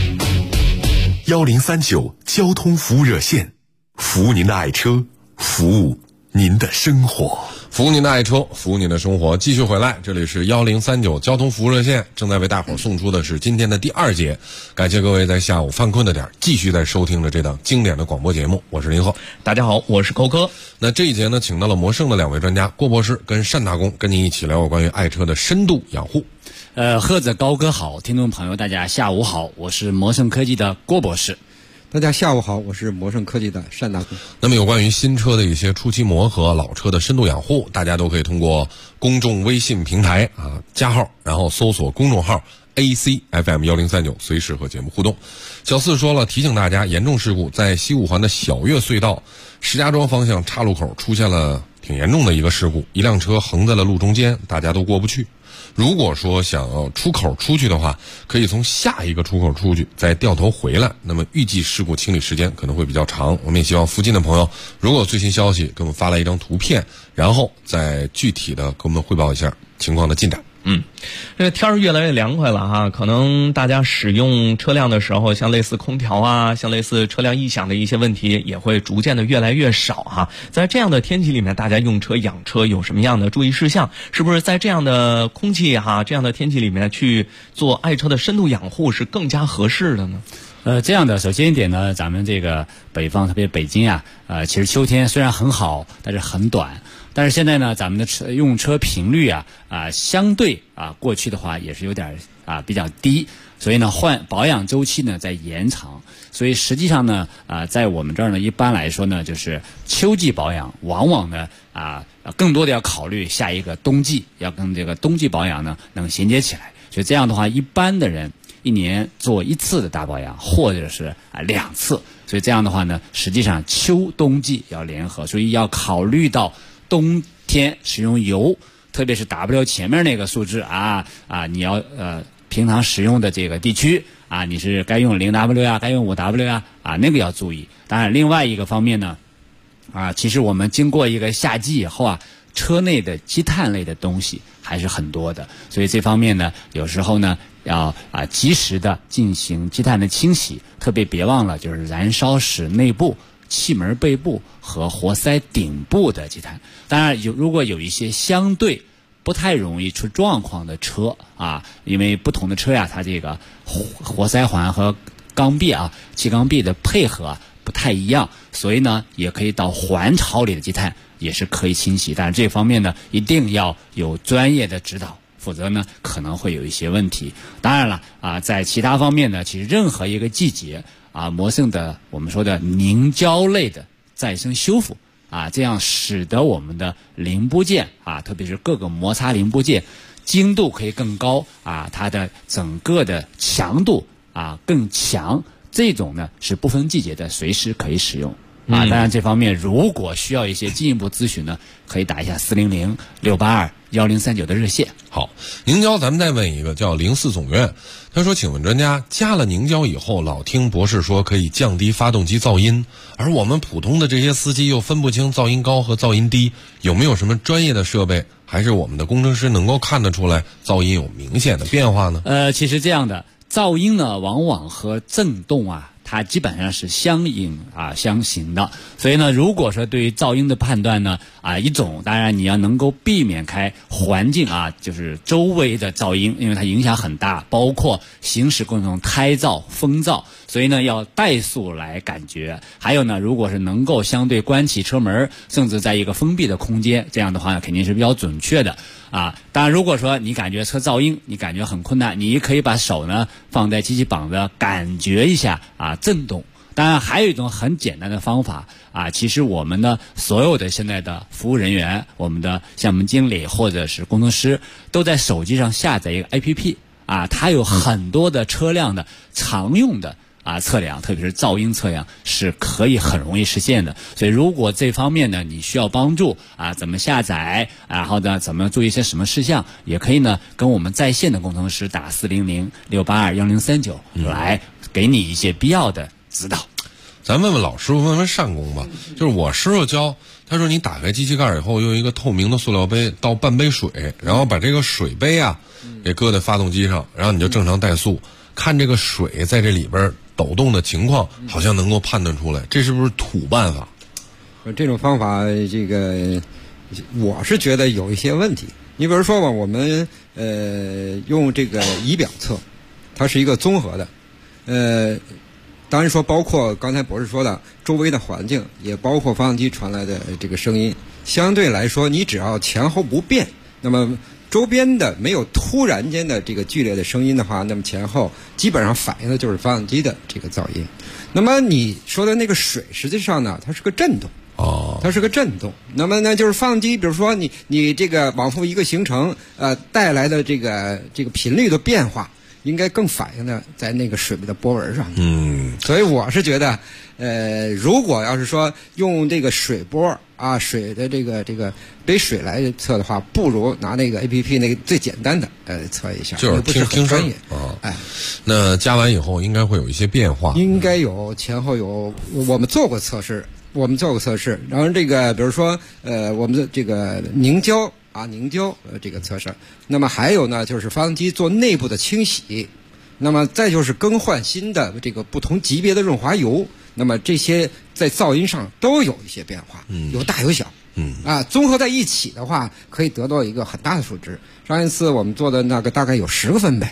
Speaker 4: 1039交通服务热线，服务您的爱车，服务您的生活。
Speaker 6: 服务您的爱车，服务您的生活。继续回来，这里是1039交通服务热线，正在为大伙儿送出的是今天的第2节。感谢各位在下午犯困的点继续在收听着这档经典的广播节目，我是林鹤。
Speaker 9: 大家好，我是寇哥。
Speaker 6: 那这一节呢，请到了摩胜的2位专家郭博士跟单大公，跟您一起聊有关于爱车的深度养护。
Speaker 1: 鹤子高哥好，听众朋友大家下午好，我是摩胜科技的郭博士。
Speaker 7: 大家下午好，我是摩胜科技的单大公。
Speaker 6: 那么有关于新车的一些初期磨合、老车的深度养护，大家都可以通过公众微信平台加号，然后搜索公众号 ACFM1039，随时和节目互动。小四说了，提醒大家，严重事故在西五环的小岳隧道石家庄方向岔路口出现了挺严重的一个事故，一辆车横在了路中间，大家都过不去。如果说想要出口出去的话，可以从下一个出口出去，再掉头回来，那么预计事故清理时间可能会比较长。我们也希望附近的朋友，如果有最新消息，给我们发来一张图片，然后再具体的给我们汇报一下情况的进展。
Speaker 9: 这个天儿越来越凉快了哈，可能大家使用车辆的时候，像类似空调啊，像类似车辆异响的一些问题，也会逐渐的越来越少哈。在这样的天气里面，大家用车养车有什么样的注意事项？是不是在这样的空气这样的天气里面去做爱车的深度养护是更加合适的呢？
Speaker 1: 这样的，首先一点呢，咱们这个北方，特别北京其实秋天虽然很好，但是很短。但是现在呢，咱们的用车频率相对过去的话也是有点比较低，所以呢保养周期呢在延长。所以实际上呢在我们这儿呢，一般来说呢，就是秋季保养往往呢更多的要考虑下一个冬季，要跟这个冬季保养呢能衔接起来。所以这样的话，一般的人1年做1次的大保养，或者是2次。所以这样的话呢，实际上秋冬季要联合，所以要考虑到冬天使用油，特别是 W 前面那个数字你要平常使用的这个地区你是该用 0W 该用 5W 那个要注意。当然另外一个方面呢其实我们经过一个夏季以后车内的积碳类的东西还是很多的，所以这方面呢，有时候呢要及时的进行积碳的清洗，特别别忘了就是燃烧室内部、气门背部和活塞顶部的积碳。当然如果有一些相对不太容易出状况的车因为不同的车它这个活塞环和缸壁气缸壁的配合不太一样，所以呢也可以到环槽里的积碳也是可以清洗，但是这方面呢一定要有专业的指导，否则呢可能会有一些问题。当然了在其他方面呢，其实任何一个季节摩胜的我们说的凝胶类的再生修复这样使得我们的零部件特别是各个摩擦零部件精度可以更高它的整个的强度更强，这种呢是不分季节的，随时可以使用当然这方面如果需要一些进一步咨询呢，可以打一下400-682-1039的热线。
Speaker 6: 好，凝胶咱们再问一个，叫04总院，他说请问专家，加了凝胶以后，老听博士说可以降低发动机噪音，而我们普通的这些司机又分不清噪音高和噪音低，有没有什么专业的设备，还是我们的工程师能够看得出来噪音有明显的变化呢？
Speaker 1: 其实这样的噪音呢往往和震动它基本上是相应相形的，所以呢，如果说对于噪音的判断呢一种，当然你要能够避免开环境就是周围的噪音，因为它影响很大，包括行驶过程中胎噪、风噪，所以呢要怠速来感觉。还有呢，如果是能够相对关起车门，甚至在一个封闭的空间，这样的话呢肯定是比较准确的当然如果说你感觉车噪音你感觉很困难，你可以把手呢放在机器膀子感觉一下震动。当然还有一种很简单的方法其实我们呢所有的现在的服务人员，我们的项目经理或者是工程师都在手机上下载一个 APP 啊，它有很多的车辆的常用的测量，特别是噪音测量是可以很容易实现的。所以如果这方面呢你需要帮助怎么下载，然后呢怎么注意一些什么事项，也可以呢跟我们在线的工程师打400-682-1039来给你一些必要的指导。
Speaker 6: 咱问问老师傅，问问单工吧。就是我师傅教，他说你打开机器盖以后，用一个透明的塑料杯倒半杯水，然后把这个水杯给搁在发动机上，然后你就正常怠速，看这个水在这里边抖动的情况，好像能够判断出来。这是不是土办法？
Speaker 7: 这种方法，这个我是觉得有一些问题。你比如说吧，我们用这个仪表测，它是一个综合的，当然说包括刚才博士说的周围的环境，也包括发动机传来的这个声音。相对来说，你只要前后不变，那么周边的没有突然间的这个剧烈的声音的话，那么前后基本上反映的就是发动机的这个噪音。那么你说的那个水，实际上呢，它是个震动。它是个震动。那么呢，就是发动机，比如说你这个往复一个行程带来的这个频率的变化，应该更反映的在那个水的波纹上。所以我是觉得，如果要是说用这个水波水的这个杯水来测的话，不如拿那个 APP 那个最简单的测一下，
Speaker 6: 就是
Speaker 7: 不是很专业。
Speaker 6: 那加完以后应该会有一些变化，
Speaker 7: 应该有前后有，我们做过测试，然后这个比如说我们的这个凝胶这个测试，那么还有呢就是发动机做内部的清洗，那么再就是更换新的这个不同级别的润滑油，那么这些在噪音上都有一些变化，有大有小。综合在一起的话，可以得到一个很大的数值。上一次我们做的那个大概有10个分贝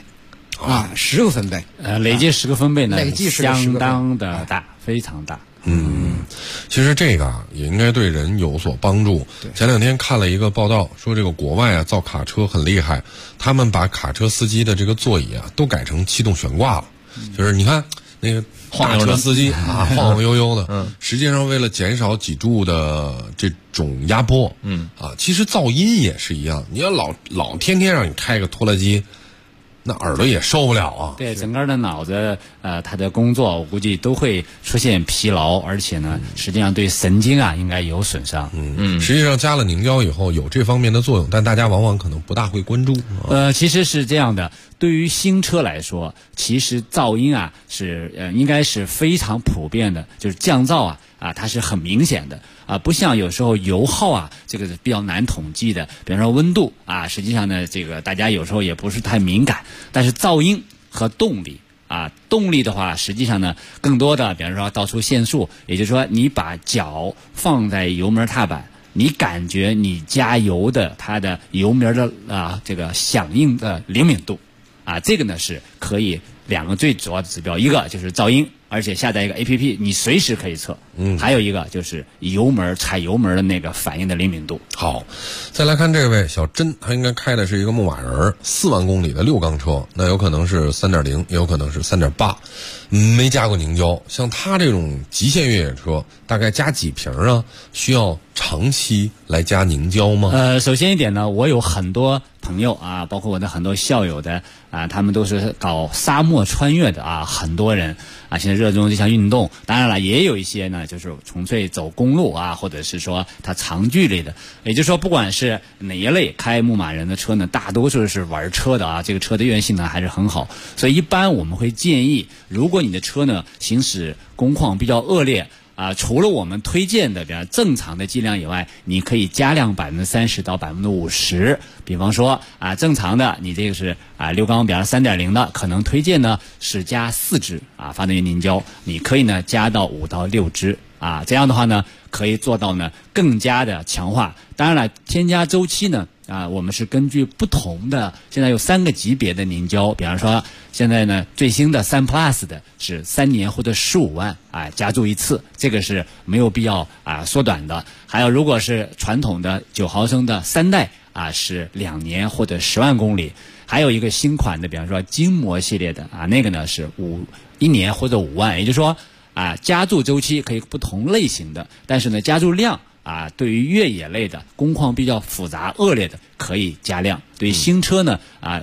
Speaker 7: ，10个分贝，
Speaker 1: 累计10个分贝呢，
Speaker 7: 累计
Speaker 1: 相当的大，非常大。
Speaker 6: 其实这个也应该对人有所帮助。前2天看了一个报道，说这个国外造卡车很厉害，他们把卡车司机的这个座椅都改成气动悬挂了。就是你看那个大车司机晃晃悠悠的，实际上为了减少脊柱的这种压迫，其实噪音也是一样。你要老天天让你开个拖拉机，那耳朵也受不了啊。
Speaker 1: 对，整个的脑子它的工作我估计都会出现疲劳，而且呢实际上对神经应该有损伤。
Speaker 6: 实际上加了凝胶以后有这方面的作用，但大家往往可能不大会关注。
Speaker 1: 其实是这样的，对于新车来说，其实噪音是应该是非常普遍的，就是降噪它是很明显的不像有时候油耗这个是比较难统计的，比方说温度实际上呢这个大家有时候也不是太敏感，但是噪音和动力动力的话，实际上呢更多的比方说倒出限速，也就是说你把脚放在油门踏板，你感觉你加油的它的油门的这个响应的灵敏度这个呢是可以2个最主要的指标，一个就是噪音，而且下载一个 APP 你随时可以测，还有一个就是踩油门的那个反应的灵敏度。
Speaker 6: 好，再来看这位小珍，他应该开的是一个牧马人4万公里的6缸车，那有可能是 3.0 也有可能是 3.8， 没加过凝胶。像他这种极限越野车大概加几瓶需要长期来加凝胶吗？
Speaker 1: 首先一点呢，我有很多朋友包括我的很多校友的他们都是搞沙漠穿越的很多人现在热衷这项运动。当然了，也有一些呢就是纯粹走公路或者是说它长距离的。也就是说不管是哪一类开牧马人的车呢，大多数是玩车的这个车的越野性能还是很好。所以一般我们会建议，如果你的车呢行驶工况比较恶劣除了我们推荐的比较正常的剂量以外，你可以加量30%到50%。比方说正常的你这个是6缸比方 3.0 的，可能推荐呢是加4支发动机凝胶，你可以呢加到5到6支这样的话呢可以做到呢更加的强化。当然了，添加周期呢我们是根据不同的，现在有3个级别的凝胶，比方说现在呢最新的3 Plus 的是3年或者15万加注一次，这个是没有必要缩短的。还有如果是传统的9毫升的3代是2年或者10万公里。还有一个新款的，比方说筋膜系列的那个呢是1年或者5万。也就是说加注周期可以不同类型的，但是呢加注量对于越野类的工况比较复杂恶劣的可以加量。对于新车呢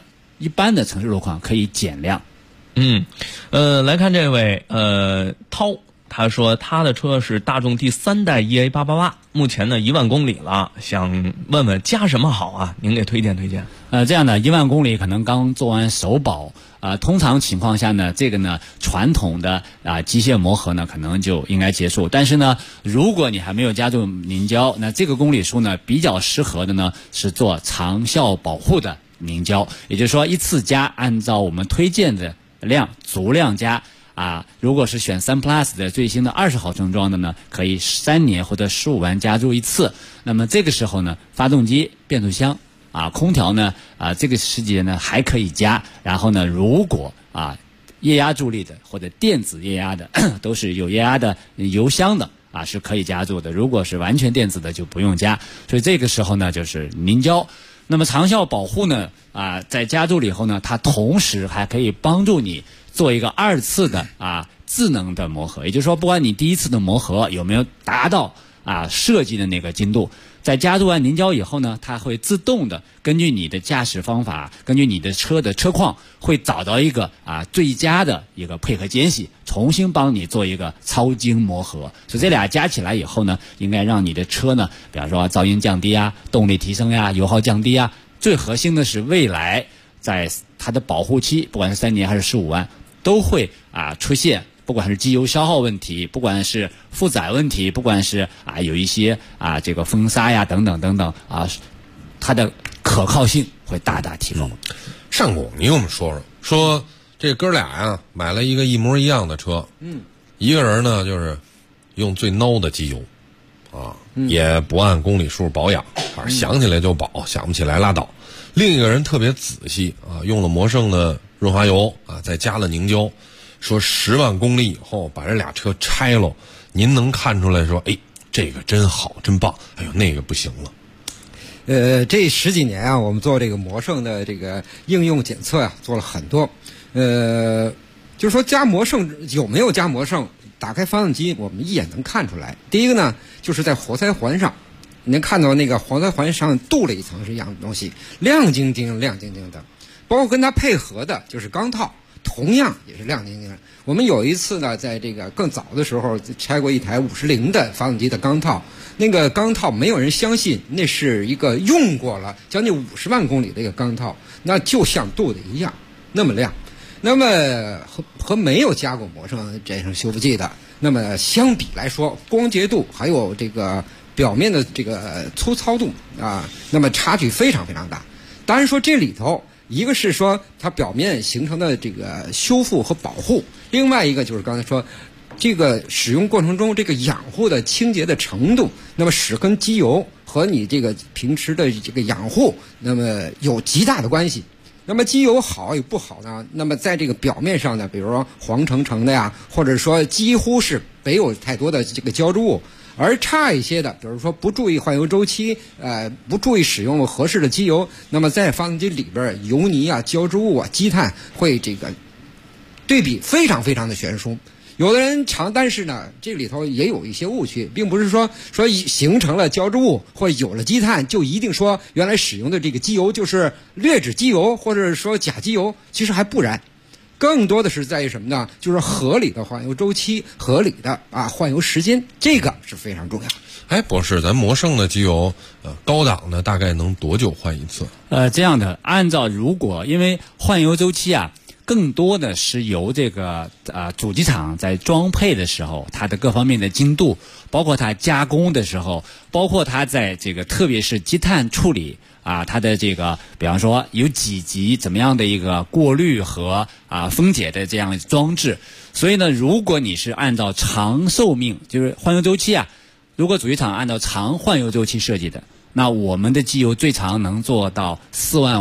Speaker 1: 一般的城市路况可以减量。
Speaker 9: 来看这位涛，他说他的车是大众第3代 EA888，目前呢1万公里了，想问问加什么好啊？您给推荐推荐。
Speaker 1: 这样的1万公里可能刚做完首保，通常情况下呢，这个呢传统的机械磨合呢可能就应该结束。但是呢，如果你还没有加入凝胶，那这个公里数呢比较适合的呢是做长效保护的凝胶，也就是说一次加，按照我们推荐的量足量加。如果是选3 Plus 的最新的20毫升装的呢，可以3年或者15万加注一次。那么这个时候呢，发动机、变速箱空调呢这个时节呢还可以加。然后呢，如果液压助力的或者电子液压的都是有液压的油箱的是可以加注的。如果是完全电子的就不用加。所以这个时候呢就是凝胶。那么长效保护呢在加注了以后呢，它同时还可以帮助你做一个2次的智能的磨合，也就是说不管你第1次的磨合有没有达到设计的那个精度，在加注完凝胶以后呢，它会自动的根据你的驾驶方法，根据你的车的车况，会找到一个最佳的一个配合间隙，重新帮你做一个超精磨合。所以这俩加起来以后呢，应该让你的车呢，比方说噪音降低动力提升油耗降低最核心的是未来在它的保护期，不管是3年还是15万，都会出现，不管是机油消耗问题，不管是负载问题，不管是有一些这个风沙等等等等它的可靠性会大大提高。
Speaker 6: 上古，你给我们说这哥俩买了一个一模一样的车，一个人呢就是用最孬的机油也不按公里数保养，反正想起来就保，想不起来拉倒。另一个人特别仔细用了摩胜的润滑油再加了凝胶，说10万公里以后把这俩车拆了，您能看出来说，这个真好真棒，那个不行了。
Speaker 7: 这10几年我们做这个摩胜的这个应用检测做了很多。就是说加摩胜有没有加摩胜，打开发动机我们一眼能看出来。第一个呢，就是在活塞环上，你能看到那个活塞环上镀了一层是一样的东西，亮晶晶亮晶晶的。包括跟它配合的就是钢套，同样也是亮晶晶。我们有一次呢，在这个更早的时候拆过一台50的发动机的钢套，那个钢套没有人相信那是一个用过了将近50万公里的一个钢套，那就像镀的一样那么亮。那么和没有加过摩胜这种修复剂的，那么相比来说，光洁度还有这个表面的这个粗糙度那么差距非常非常大。当然说这里头一个是说它表面形成的这个修复和保护，另外一个就是刚才说这个使用过程中这个养护的清洁的程度，那么使跟机油和你这个平时的这个养护那么有极大的关系。那么机油好与不好呢，那么在这个表面上呢，比如说黄澄澄的或者说几乎是没有太多的这个胶质物，而差一些的，比如说不注意换油周期，不注意使用合适的机油，那么在发动机里边油泥胶质物积碳会这个对比非常非常的悬殊。有的人但是呢，这里头也有一些误区，并不是说形成了胶质物或者有了积碳就一定说原来使用的这个机油就是劣质机油或者说假机油，其实还不然。更多的是在于什么呢？就是合理的换油周期，合理的换油时间，这个是非常重要。
Speaker 6: 博士，咱摩胜的机油高档的大概能多久换一次？
Speaker 1: 这样的，按照因为换油周期更多的是由这个主机厂在装配的时候，它的各方面的精度，包括它加工的时候，包括它在这个特别是积碳处理它的这个比方说有几级怎么样的一个过滤和分解的这样的装置。所以呢，如果你是按照长寿命，就是换油周期如果主机厂按照长换油周期设计的，那我们的机油最长能做到4万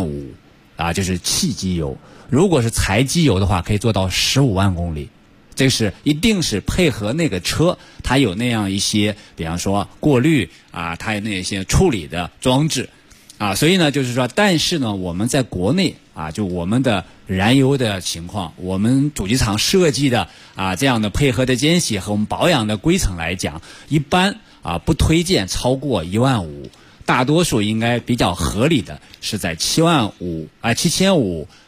Speaker 1: 5就是汽机油。如果是柴机油的话，可以做到15万公里。这是一定是配合那个车，它有那样一些，比方说过滤它有那些处理的装置所以呢，就是说，但是呢，我们在国内就我们的燃油的情况，我们主机厂设计的这样的配合的间隙和我们保养的规程来讲，一般不推荐超过1万5，大多数应该比较合理的是在7万5、7500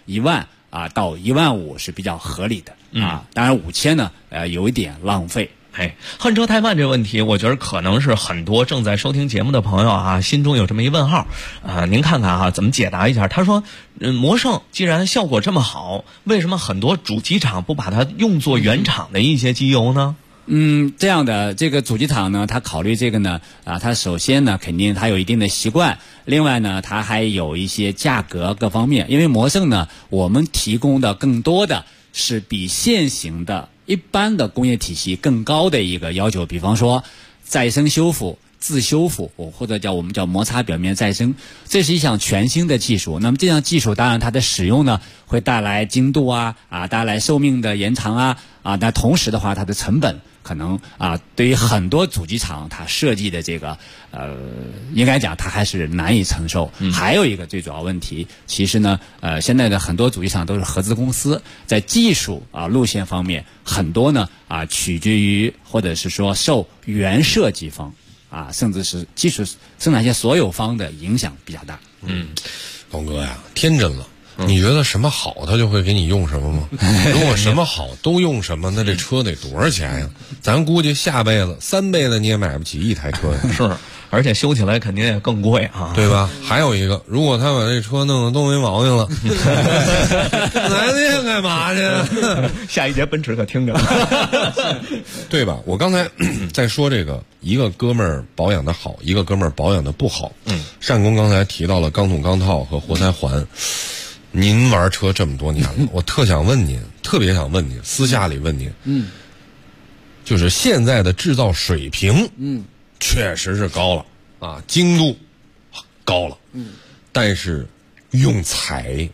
Speaker 1: 1万到15000是比较合理的当然5000呢有一点浪费。
Speaker 9: 换车太慢这个问题，我觉得可能是很多正在收听节目的朋友心中有这么一问号您看看怎么解答一下。他说魔圣既然效果这么好，为什么很多主机厂不把它用作原厂的一些机油呢？
Speaker 1: 这样的这个主机厂呢，他考虑这个呢他首先呢肯定他有一定的习惯，另外呢他还有一些价格各方面，因为魔圣呢我们提供的更多的是比现行的一般的工业体系更高的一个要求，比方说再生修复、自修复，或者我们叫摩擦表面再生，这是一项全新的技术。那么这项技术当然它的使用呢会带来精度带来寿命的延长那同时的话它的成本可能对于很多主机厂它设计的这个应该讲它还是难以承受。还有一个最主要问题，其实呢现在的很多主机厂都是合资公司，在技术路线方面很多呢取决于或者是说受原设计方甚至是技术生产线所有方的影响比较大。
Speaker 6: 龙哥呀，天真了。你觉得什么好他就会给你用什么吗？如果什么好都用什么，那这车得多少钱呀？咱估计下辈子3辈子你也买不起一台车呀。
Speaker 9: 是，而且修起来肯定也更贵
Speaker 6: 对吧？还有一个，如果他把这车弄得都没毛病了，来那干嘛去？
Speaker 9: 下一节奔驰可听着，
Speaker 6: 对吧？我刚才在说这个，一个哥们儿保养的好，一个哥们儿保养的不好。单工刚才提到了钢筒钢套和活塞环。您玩车这么多年了，我特别想问您，私下里问您，就是现在的制造水平，确实是高了精度高了，但是用材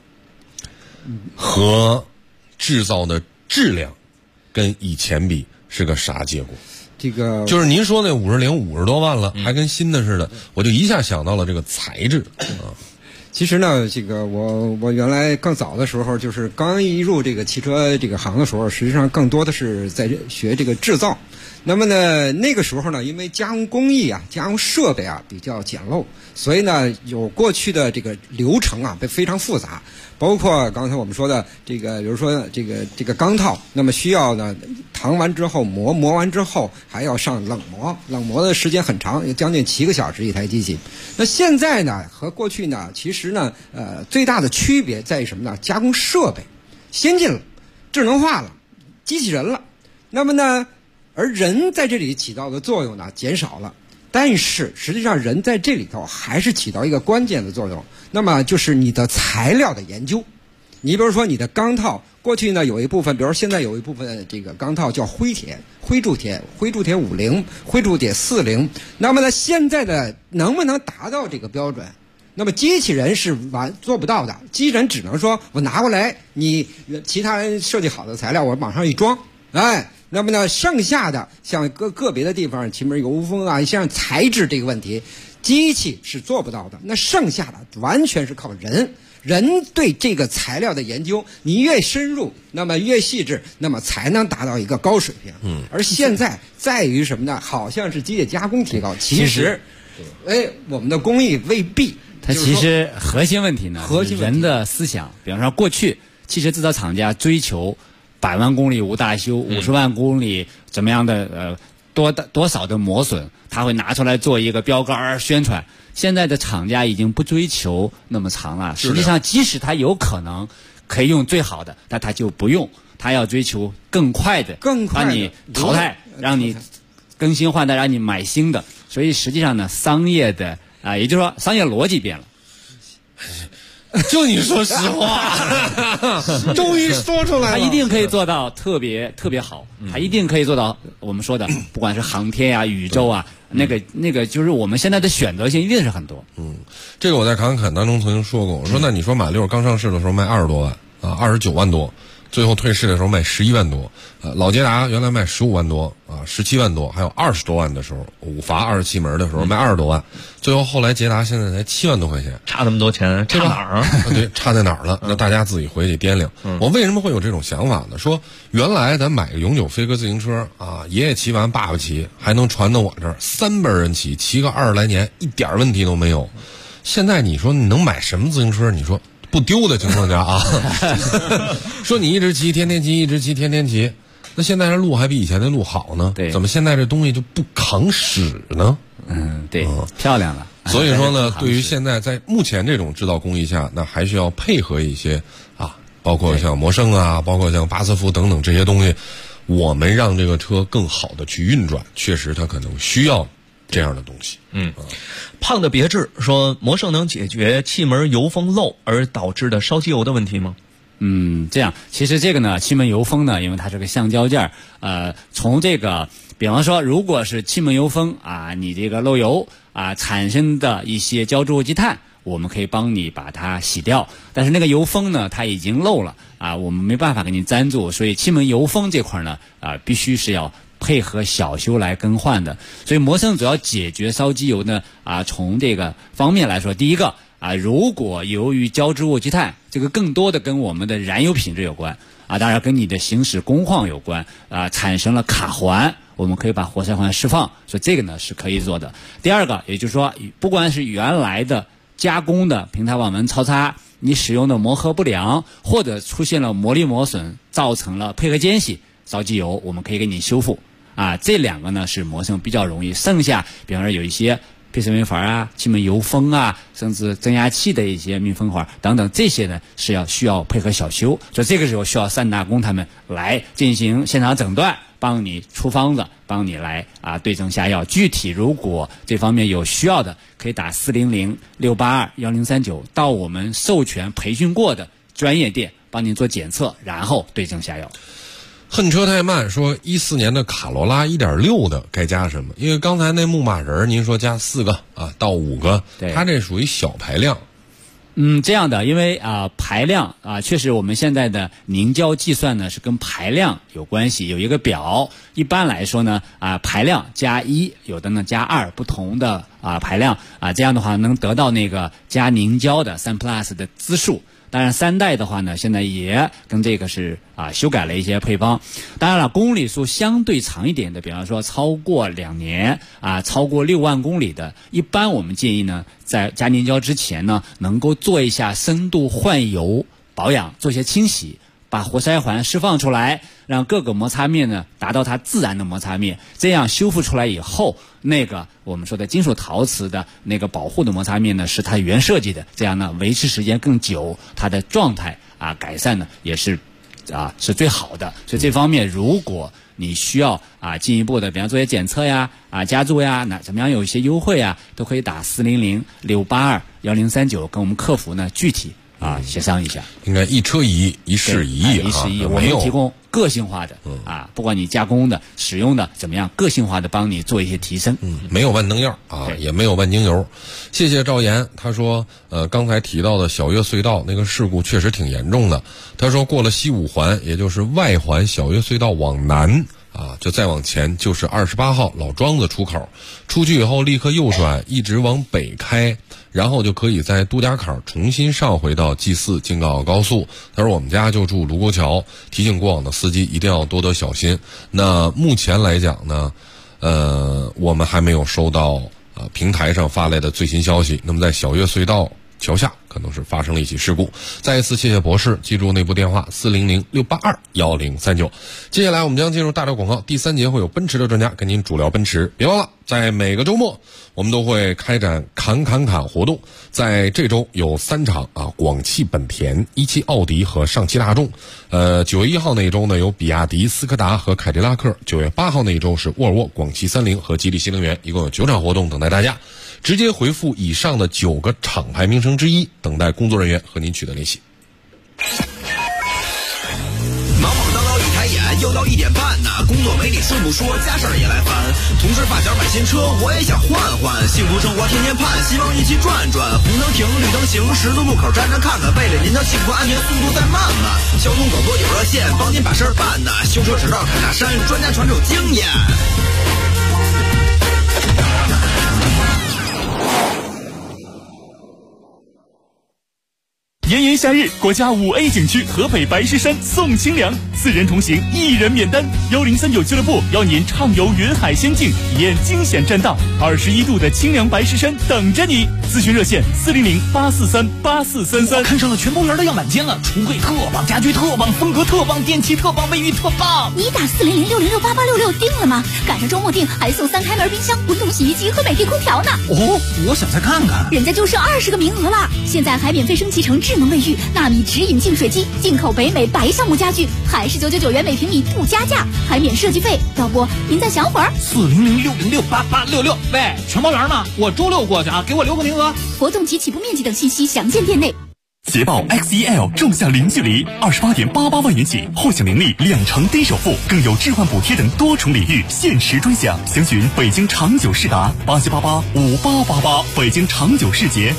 Speaker 6: 和制造的质量跟以前比是个啥结果？
Speaker 7: 这个
Speaker 6: 就是您说那50多万了，还跟新的似的，我就一下想到了这个材质
Speaker 7: 其实呢，这个我原来更早的时候，就是刚一入这个汽车这个行的时候，实际上更多的是在学这个制造。那么呢，那个时候呢，因为加工工艺加工设备比较简陋，所以呢，有过去的这个流程非常复杂，包括刚才我们说的这个，比如说这个钢套，那么需要呢糖完之后磨完之后还要上冷磨的时间很长，将近7个小时一台机器。那现在呢和过去呢，其实呢最大的区别在于什么呢？加工设备先进了，智能化了，机器人了。那么呢，而人在这里起到的作用呢减少了，但是实际上人在这里头还是起到一个关键的作用，那么就是你的材料的研究。你比如说你的钢套，过去呢有一部分，比如现在有一部分这个钢套叫灰铁、灰铸铁50、灰铸铁40，那么呢现在的能不能达到这个标准？那么机器人是做不到的，机器人只能说我拿过来，你其他人设计好的材料我往上一装，那么呢剩下的像个别的地方前面有无风像材质这个问题，机器是做不到的，那剩下的完全是靠人对这个材料的研究，你越深入，那么越细致，那么才能达到一个高水平。而现在在于什么呢？好像是机械加工提高，其实我们的工艺未必。
Speaker 1: 它其实核心问题呢，是人的思想。比方说，过去汽车制造厂家追求100万公里无大修，50万公里怎么样的多少的磨损，他会拿出来做一个标杆宣传。现在的厂家已经不追求那么长了，实际上即使他有可能可以用最好的，但他就不用，他要追求更快的让你淘汰，让你更新换代，让你买新的。所以实际上呢，商业的也就是说商业逻辑变了。
Speaker 6: 就你说实话，终于说出来了。
Speaker 1: 他一定可以做到特别好，他一定可以做到我们说的，不管是航天宇宙那个就是我们现在的选择性一定是很多。
Speaker 6: 这个我在侃侃当中曾经说过，我说那你说马六刚上市的时候卖20多万29万多，最后退市的时候卖11万多，老捷达原来卖15万多17万多，还有20多万的时候，5阀27门的时候卖20多万，最后后来捷达现在才7万多块钱，
Speaker 9: 差那么多钱，差哪儿
Speaker 6: 对，差在哪儿了？那大家自己回去掂量。我为什么会有这种想法呢？说原来咱买个永久飞鸽自行车爷爷骑完爸爸骑，还能传到我这儿，3辈人骑个20来年一点问题都没有。现在你说你能买什么自行车？你说不丢的情况下啊，说你一直骑天天骑，一直骑天天骑，那现在这路还比以前的路好呢？
Speaker 1: 对，
Speaker 6: 怎么现在这东西就不扛使呢？
Speaker 1: 对，漂亮了。
Speaker 6: 所以说呢，对于现在在目前这种制造工艺下，那还需要配合一些包括像摩胜啊，包括像巴斯夫等等这些东西，我们让这个车更好的去运转，确实它可能需要这样的东西。
Speaker 9: 胖的别致说，摩胜能解决气门油封漏而导致的烧机油的问题吗？
Speaker 1: 这样，其实这个呢，气门油封呢，因为它是个橡胶件从这个，比方说，如果是气门油封你这个漏油产生的一些胶质物积碳，我们可以帮你把它洗掉。但是那个油封呢，它已经漏了我们没办法给你粘住，所以气门油封这块呢必须是要配合小修来更换的。所以摩胜主要解决烧机油呢从这个方面来说，第一个如果由于胶质物积碳，这个更多的跟我们的燃油品质有关当然跟你的行驶工况有关产生了卡环，我们可以把活塞环释放，所以这个呢是可以做的。第二个，也就是说，不管是原来的加工的平台网门超擦，你使用的磨合不良，或者出现了磨砺磨损，造成了配合间隙烧机油，我们可以给你修复这两个呢是摩胜比较容易。剩下比方说有一些配色面阀气门油封甚至增压器的一些密封环等等，这些呢是需要配合小修，所以这个时候需要三大工他们来进行现场诊断，帮你出方子，帮你来对症下药。具体如果这方面有需要的，可以打400-682-1039到我们授权培训过的专业店帮您做检测，然后对症下药。
Speaker 6: 恨车太慢说14年的卡罗拉 1.6 的该加什么？因为刚才那牧马人您说加4个到5个，它这属于小排量。
Speaker 1: 这样的，因为排量确实我们现在的凝胶计算呢是跟排量有关系，有一个表。一般来说呢排量加1，有的呢加2，不同的排量这样的话能得到那个加凝胶的3 Plus 的支数。当然3代的话呢，现在也跟这个是修改了一些配方。当然了，公里数相对长一点的，比方说超过2年超过6万公里的，一般我们建议呢，在加凝胶之前呢，能够做一下深度换油保养，做一些清洗，把活塞环释放出来，让各个摩擦面呢达到它自然的摩擦面，这样修复出来以后，那个我们说的金属陶瓷的那个保护的摩擦面呢是它原设计的，这样呢维持时间更久，它的状态改善呢也是是最好的。所以这方面如果你需要进一步的，比方做些检测加注怎么样有一些优惠都可以打400-682-1039跟我们客服呢具体协商一下。
Speaker 6: 应该一车一事一议
Speaker 1: 我们提供个性化的不管你加工的使用的怎么样，个性化的帮你做一些提升。
Speaker 6: 没有万能药也没有万金油。谢谢赵岩，他说刚才提到的小月隧道那个事故确实挺严重的。他说过了西五环，也就是外环小月隧道往南就再往前就是28号老庄子出口，出去以后立刻右转，一直往北开，然后就可以在杜家坎重新上回到G4京港澳高速。他说我们家就住卢沟桥，提醒过往的司机一定要多多小心。那目前来讲呢我们还没有收到平台上发来的最新消息。那么在小月隧道桥下可能是发生了一起事故。再一次谢谢博士，记住内部电话400-682-1039。接下来我们将进入大料广告，第3节会有奔驰的专家跟您主聊奔驰。别忘了在每个周末我们都会开展侃活动，在这周有3场广汽本田、17奥迪和上汽大众。9月1号那一周呢有比亚迪、斯柯达和凯迪拉克。9月8号那一周是沃尔沃、广汽30和吉利新能源，一共有9场活动等待大家。直接回复以上的9个厂牌名称之一，等待工作人员和您取得联系。
Speaker 5: 忙忙叨叨一抬眼，又到1点半工作没你顺不说，家事儿也来烦。同事发小买新车，我也想换换，幸福生活天天盼，希望一起转转。红灯停，绿灯行，十字路口站着看看，为了您的幸福安全，速度再慢慢。交通广播有热线，帮您把事儿办修车直到砍大山，专家传授经验。
Speaker 17: 炎炎夏日，国家5A 景区河北白石山送清凉，4人同行1人免单。1039俱乐部邀您畅游云海仙境，体验惊险栈道，21度的清凉白石山等着你。咨询热线400-843-8433。
Speaker 2: 看上了全包园的样板间了，橱柜特棒，家居特棒，风格特棒，电器特棒，卫浴特棒。
Speaker 10: 你打400-606-8866订了吗？赶上周末订还送3开门冰箱、滚筒洗衣机和美的空调呢。
Speaker 2: 哦，我想再看看。
Speaker 10: 人家就剩20个名额了，现在还免费升级成智能卫浴、纳米直饮净水机，进口北美白橡木家具，还是999元每平米不加价，还免设计费。要不您再想会儿
Speaker 2: ？400-606-8866。喂，全包园吗？我周6过去啊，给我留个名额。
Speaker 10: 活动及起步面积等信息详见店内。
Speaker 17: 捷豹 XEL 仲夏零距离，28.88万元起，后享年利2成低首付，更有置换补贴等多重礼遇，限时专享。详询北京长久世达87885888，北京长久世捷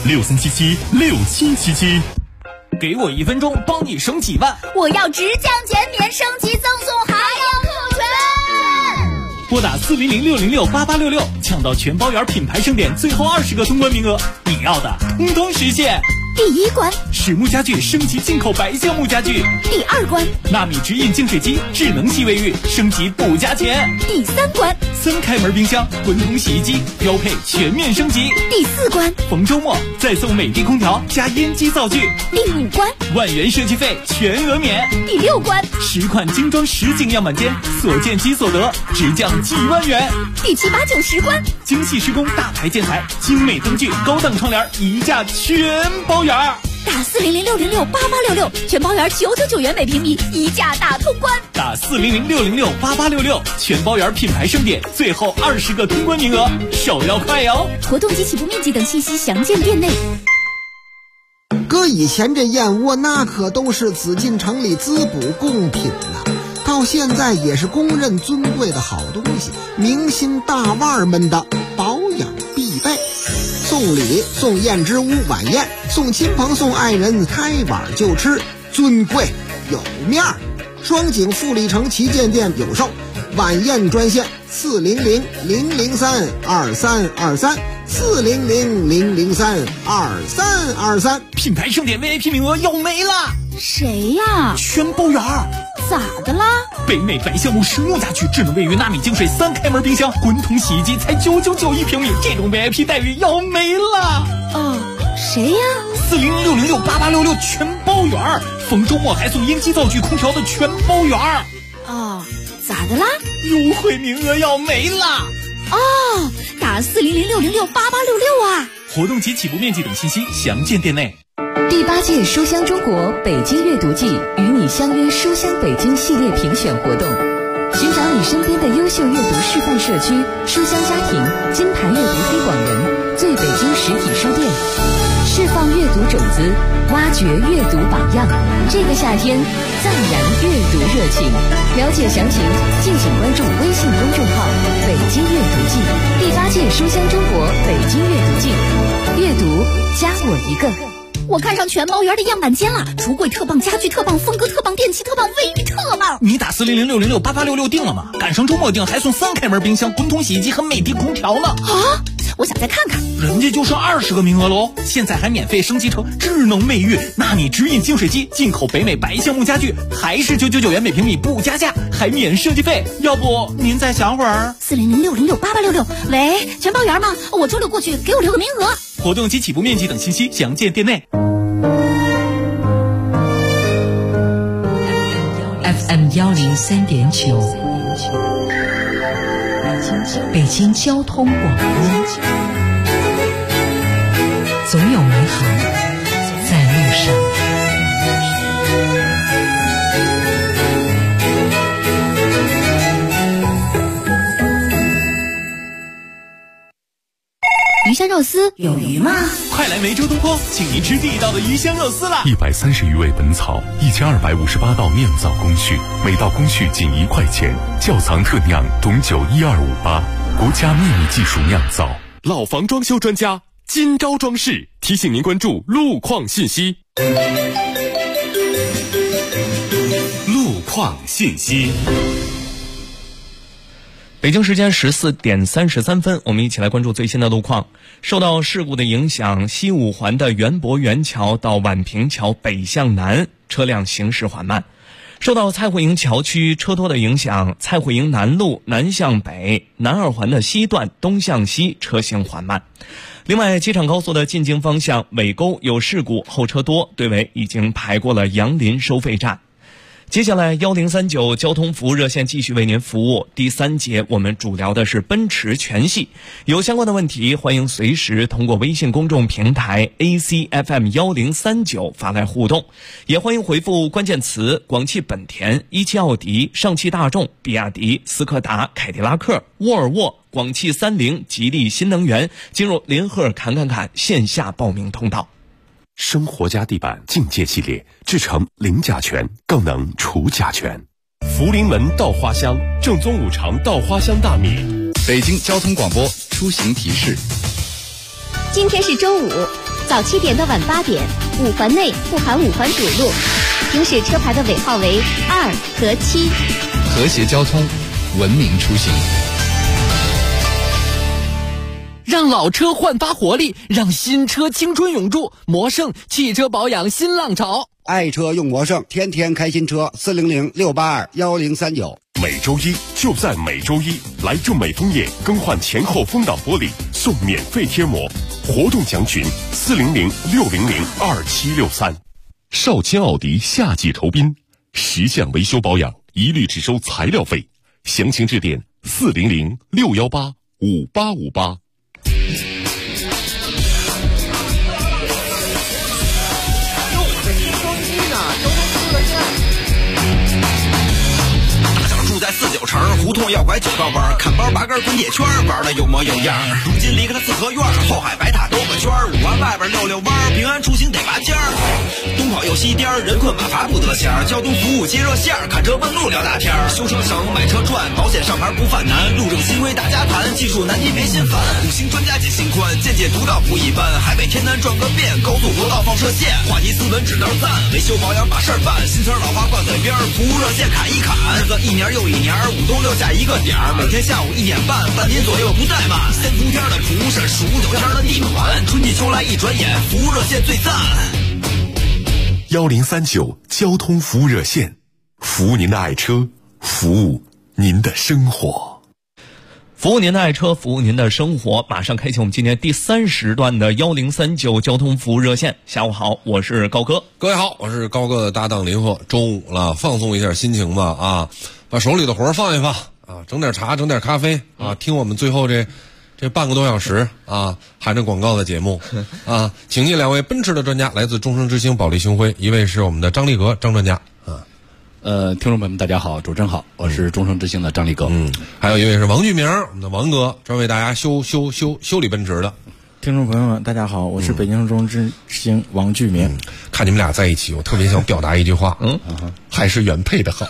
Speaker 17: 63776777。
Speaker 2: 给我1分钟，帮你省几万。
Speaker 10: 我要直降减免升级赠送还有特权。
Speaker 2: 拨打400-606-8866，抢到全包园品牌盛典最后20个通关名额，你要的通通实现。
Speaker 10: 第1关，
Speaker 2: 实木家具升级进口白橡木家具。
Speaker 10: 第2关，
Speaker 2: 纳米直饮净水机、智能系卫浴升级不加钱。
Speaker 10: 第3关
Speaker 2: ，3开门冰箱、滚筒洗衣机标配全面升级。
Speaker 10: 第4关，
Speaker 2: 逢周末再送美的空调加烟机灶具。
Speaker 10: 第5关，
Speaker 2: 万元设计费全额免。
Speaker 10: 第6关
Speaker 2: ，10款精装实景样板间，所见即所得，直降几万元。
Speaker 10: 第7、8、9、10关，
Speaker 2: 精细施工大牌建材、精美灯具、高档窗帘一价全包圆。
Speaker 10: 打400-606-8866，全包圆999元每平米，一价大通关。
Speaker 2: 打400-606-8866，全包圆品牌盛典最后20个通关名额，手要快哟！
Speaker 10: 活动及起步面积等信息详见店内。
Speaker 12: 搁以前这燕窝那可都是紫禁城里滋补贡品呐，到现在也是公认尊贵的好东西，明星大腕们的保养必备。送礼送燕之屋晚宴，送亲朋送爱人开碗就吃，尊贵有面儿。双井富力城旗舰店有售，晚宴专线400-003-2323 400-003-2323。
Speaker 2: 品牌盛典 VIP 名额要没了。
Speaker 10: 谁呀？
Speaker 2: 全包圆。
Speaker 10: 咋的啦？
Speaker 2: 北美白橡木实木家具、智能卫浴、纳米净水、3开门冰箱、滚筒洗衣机才999一平米，这种 VIP 待遇要没了。
Speaker 10: 谁呀
Speaker 2: ？400-606-8866全包圆，逢周末还送烟机灶具空调的全包圆。
Speaker 10: 咋的啦？
Speaker 2: 优惠名额要没了。
Speaker 10: 打400-606-8866啊！
Speaker 2: 活动及起步面积等信息详见店内。
Speaker 8: 第8届书香中国北京阅读季与你相约书香北京系列评选活动，寻找你身边的优秀阅读示范社区、书香家庭、金牌阅读推广人、最北京实体书店，释放阅读种子，挖掘阅读榜样。这个夏天，赞燃阅读热情。了解详情，敬请关注微信公众号“北京阅读季”。第8届书香中国北京阅读季，阅读加我一个。
Speaker 10: 我看上全包园的样板间了，橱柜特棒，家具特棒，风格特棒，电器特棒，卫浴特棒。
Speaker 2: 你打400-606-8866订了吗？赶上周末订还送3开门冰箱、滚筒洗衣机和美的空调呢。
Speaker 10: 我想再看看。
Speaker 2: 人家就剩20个名额喽，现在还免费升级成智能卫浴、纳米直饮净水机，进口北美白橡木家具，还是999元每平米不加价，还免设计费。要不您再想会儿
Speaker 10: ？400-606-8866。喂，全包园吗？我周6过去，给我留个名额。
Speaker 2: 活动及起步面积等信息详见店内。
Speaker 8: FM 103.9，北京交通广播，总有美好在路上。
Speaker 10: 鱼香肉丝有鱼吗？
Speaker 2: 快来梅州东坡，请您吃地道的鱼香肉丝啦
Speaker 4: ！130余味本草，1258道酿造工序，每道工序仅1块钱，窖藏特酿董酒12588，国家秘密技术酿造。
Speaker 18: 老房装修专家金招装饰提醒您关注路况信息。路况信息。
Speaker 9: 北京时间14点33分，我们一起来关注最新的路况。受到事故的影响，西五环的园博园桥到宛平桥北向南车辆行驶缓慢。受到蔡慧营桥区车多的影响，蔡慧营南路南向北、南二环的西段东向西车行缓慢。另外，机场高速的进京方向尾沟有事故，后车多，队尾已经排过了杨林收费站。接下来1039交通服务热线继续为您服务。第3节我们主聊的是奔驰全系，有相关的问题欢迎随时通过微信公众平台 ACFM1039 发来互动，也欢迎回复关键词广汽本田、一汽奥迪、上汽大众、比亚迪、斯柯达、凯迪拉克、沃尔沃、广汽30、吉利新能源进入联合侃线下报名通道。
Speaker 16: 生活家地板境界系列制成零甲醛，更能除甲醛。福临门稻花香，正宗五常稻花香大米。
Speaker 11: 北京交通广播出行提示：
Speaker 19: 今天是周五，早7点到晚8点，五环内不含五环主路，行驶车牌的尾号为2和7。
Speaker 11: 和谐交通，文明出行。
Speaker 2: 让老车焕发活力，让新车青春永驻。魔胜汽车保养新浪潮，
Speaker 3: 爱车用魔胜，天天开新车，400-682-1039。
Speaker 16: 每周一就在每周一，来众美枫叶更换前后风挡玻璃送免费贴膜，活动详询400-600-2763。少卿奥迪夏季酬宾，10项维修保养一律只收材料费，详情致电400-618-5858。
Speaker 5: 在49城胡同要拐9道弯，看包拔根滚铁圈，玩的有模有样。如今离开了四合院，后海白塔兜个圈，5环外边溜弯，平安出行得拔尖儿。东跑又西颠，人困马乏不得闲。交通服务接热线，看车问路聊大天。修车省买车赚，保险上牌不犯难。路政新规大家谈，技术难题别心烦。5星专家解心宽，见解独到不一般。海北天南转个遍，高速国道放射线，话题斯文指道赞，维修保养把事儿办。新词老话挂嘴边，服务热线砍一砍。日子一年又一年，5冬6夏一个点儿，每天下午1点半，半年左右不怠慢。3伏天的厨师，数9天的地暖，春季秋来一转眼，服务热线最赞。
Speaker 16: 1039交通服务热线，服务您的爱车，服务您的生活。
Speaker 9: 服务您的爱车，服务您的生活。马上开启我们今天第3时段的1039交通服务热线。下午好，我是高哥。
Speaker 6: 各位好，我是高哥的搭档林鹤。中午了，放松一下心情吧啊，把手里的活放一放啊，整点茶，整点咖啡啊，听我们最后这半个多小时啊，含着广告的节目啊，请进2位奔驰的专家，来自终生之星保利星辉，一位是我们的张立革张专家啊。
Speaker 1: 听众朋友们大家好，主持人好，我是终生之星的张立革。
Speaker 6: 还有一位是王巨明，我们的王哥，专为大家修理奔驰的。
Speaker 14: 听众朋友们大家好，我是北京终之星王巨明。
Speaker 6: 看你们俩在一起，我特别想表达一句话，还是原配的好。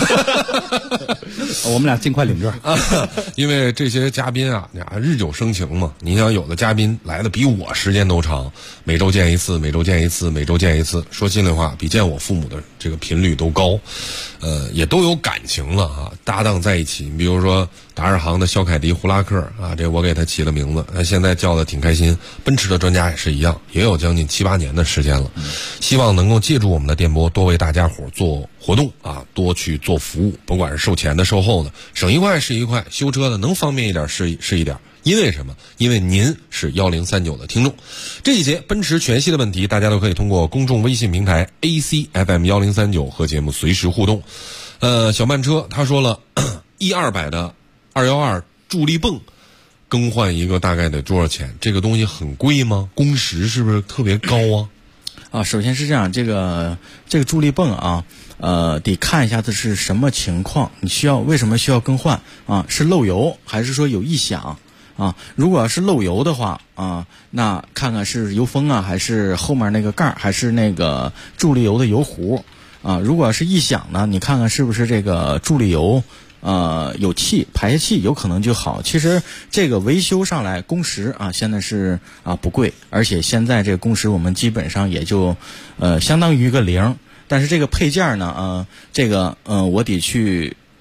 Speaker 1: 我们俩尽快领证
Speaker 6: 因为这些嘉宾啊，日久生情嘛。你想，有的嘉宾来的比我时间都长，每周见一次，每周见一次，每周见一次。说心里话，比见我父母的这个频率都高，也都有感情了啊。搭档在一起，你比如说达尔行的肖凯迪、胡拉克啊，这我给他起了名字，他现在叫的挺开心。奔驰的专家也是一样，也有将近7、8年的时间了。希望能够借助我们的电波，多为大家伙做活动啊，多去做服务，甭管是售前的、售后的，省1块是1块，修车的能方便一点是一点。因为什么？因为您是1039的听众。这一节奔驰全系的问题，大家都可以通过公众微信平台 ACFM1039和节目随时互动。小慢车他说了，200的212助力泵更换一个大概得多少钱？这个东西很贵吗？工时是不是特别高啊？
Speaker 14: 首先是这样，这个助力泵啊，得看一下它是什么情况，你为什么需要更换啊？是漏油还是说有异响啊？如果是漏油的话啊，那看看是油封啊，还是后面那个盖儿，还是那个助力油的油壶啊？如果是异响呢，你看看是不是这个助力油有气，排泄气有可能就好。其实这个维修上来工时啊，现在是不贵，而且现在这个工时我们基本上也就相当于一个0。但是这个配件呢，我得去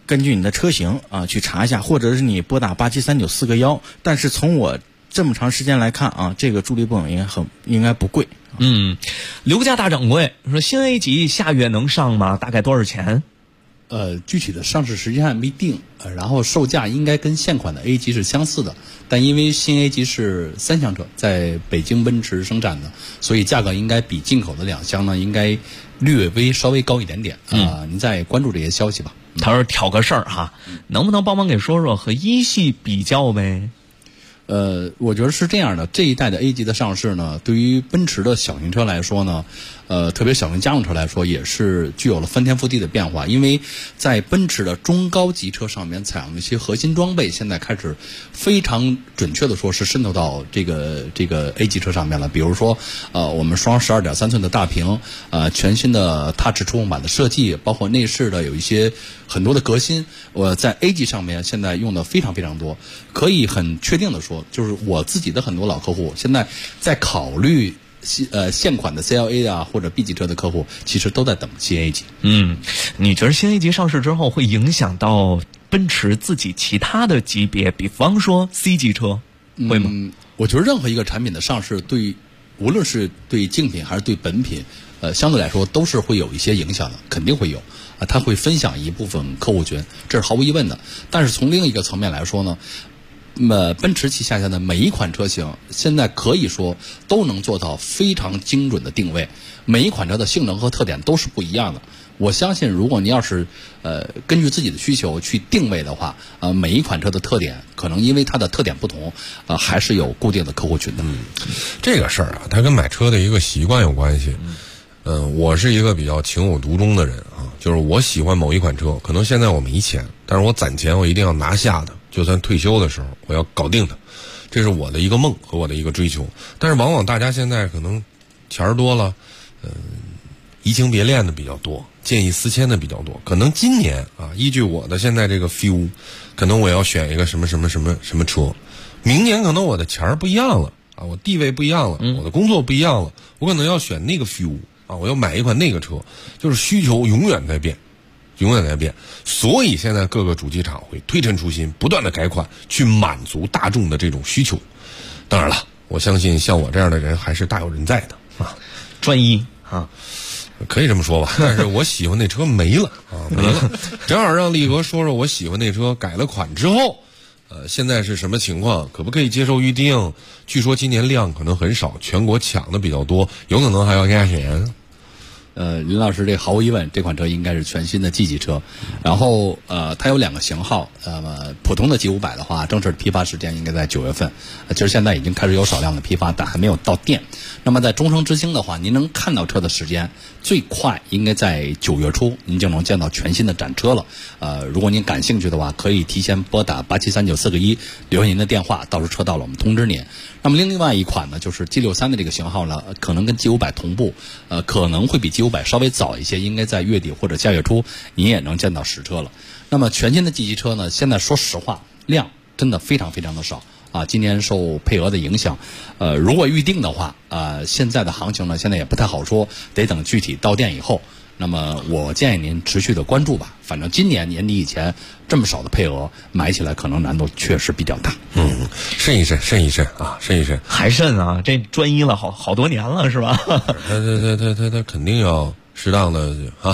Speaker 14: 根据你的车型啊去查一下，或者是你拨打873941个1。但是从我这么长时间来看啊，这个助力泵应该不贵。
Speaker 9: 刘家大掌柜说新 A 级下月能上吗？大概多少钱？
Speaker 15: 具体的上市时间还没定，然后售价应该跟现款的 A 级是相似的，但因为新 A 级是3厢车，在北京奔驰生产的，所以价格应该比进口的2厢呢应该稍微高一点点您再关注这些消息吧。
Speaker 9: 他说挑个事儿哈，能不能帮忙给说说和一系比较呗？
Speaker 15: 我觉得是这样的，这一代的 A 级的上市呢，对于奔驰的小型车来说呢，特别小型家用车来说，也是具有了翻天覆地的变化。因为在奔驰的中高级车上面采用的一些核心装备，现在开始非常准确的说是渗透到这个 A 级车上面了。比如说，我们双12.3寸的大屏，全新的 Touch 触控板的设计，包括内饰的有一些很多的革新，我在 A 级上面现在用的非常非常多，可以很确定的说，就是我自己的很多老客户现在在考虑现款的 CLA 啊或者 B 级车的客户，其实都在等新 A 级。
Speaker 9: 你觉得新 A 级上市之后会影响到奔驰自己其他的级别，比方说 C 级车，会吗？
Speaker 15: 我觉得任何一个产品的上市，无论是对竞品还是对本品，相对来说都是会有一些影响的，肯定会有它会分享一部分客户群，这是毫无疑问的。但是从另一个层面来说呢，奔驰旗下的每一款车型现在可以说都能做到非常精准的定位，每一款车的性能和特点都是不一样的。我相信如果你要是根据自己的需求去定位的话，每一款车的特点可能因为它的特点不同，还是有固定的客户群的。
Speaker 6: 这个事儿啊，它跟买车的一个习惯有关系。我是一个比较情有独钟的人啊，就是我喜欢某一款车，可能现在我没钱，但是我攒钱，我一定要拿下的，就算退休的时候我要搞定它，这是我的一个梦和我的一个追求。但是往往大家现在可能钱儿多了，移情别恋的比较多，见异思迁的比较多。可能今年啊，依据我的现在这个 feel， 可能我要选一个什么车，明年可能我的钱儿不一样了啊，我地位不一样了，我的工作不一样了，我可能要选那个 feel。我要买一款那个车，就是需求永远在变，所以现在各个主机厂会推陈出新，不断的改款，去满足大众的这种需求。当然了，我相信像我这样的人还是大有人在的啊，
Speaker 9: 专一啊，
Speaker 6: 可以这么说吧。但是我喜欢那车没了，正好让力哥说说我喜欢那车改了款之后。现在是什么情况？可不可以接受预定？据说今年量可能很少，全国抢的比较多，有可能还要压钱。
Speaker 15: 林老师，这毫无疑问，这款车应该是全新的 G 级车。然后它有2个型号，普通的 G500的话，正式批发时间应该在9月份。其实现在已经开始有少量的批发，但还没有到店。那么在终生之星的话，您能看到车的时间最快应该在9月初，您就能见到全新的展车了。如果您感兴趣的话，可以提前拨打873941个1，留下您的电话，到时候车到了我们通知您。那么另外一款呢，就是 G63 的这个型号呢，可能跟 G500 同步，可能会比 G500 稍微早一些，应该在月底或者下月初，您也能见到实车了。那么全新的 G 级车呢，现在说实话，量真的非常非常的少啊。今年受配额的影响，如果预定的话，现在的行情呢，现在也不太好说，得等具体到店以后。那么我建议您持续的关注吧，反正今年年底以前这么少的配额，买起来可能难度确实比较大。
Speaker 6: 慎一慎啊，慎一慎，
Speaker 9: 还慎啊，这专一了好多年了是吧？
Speaker 6: 他肯定要适当的啊。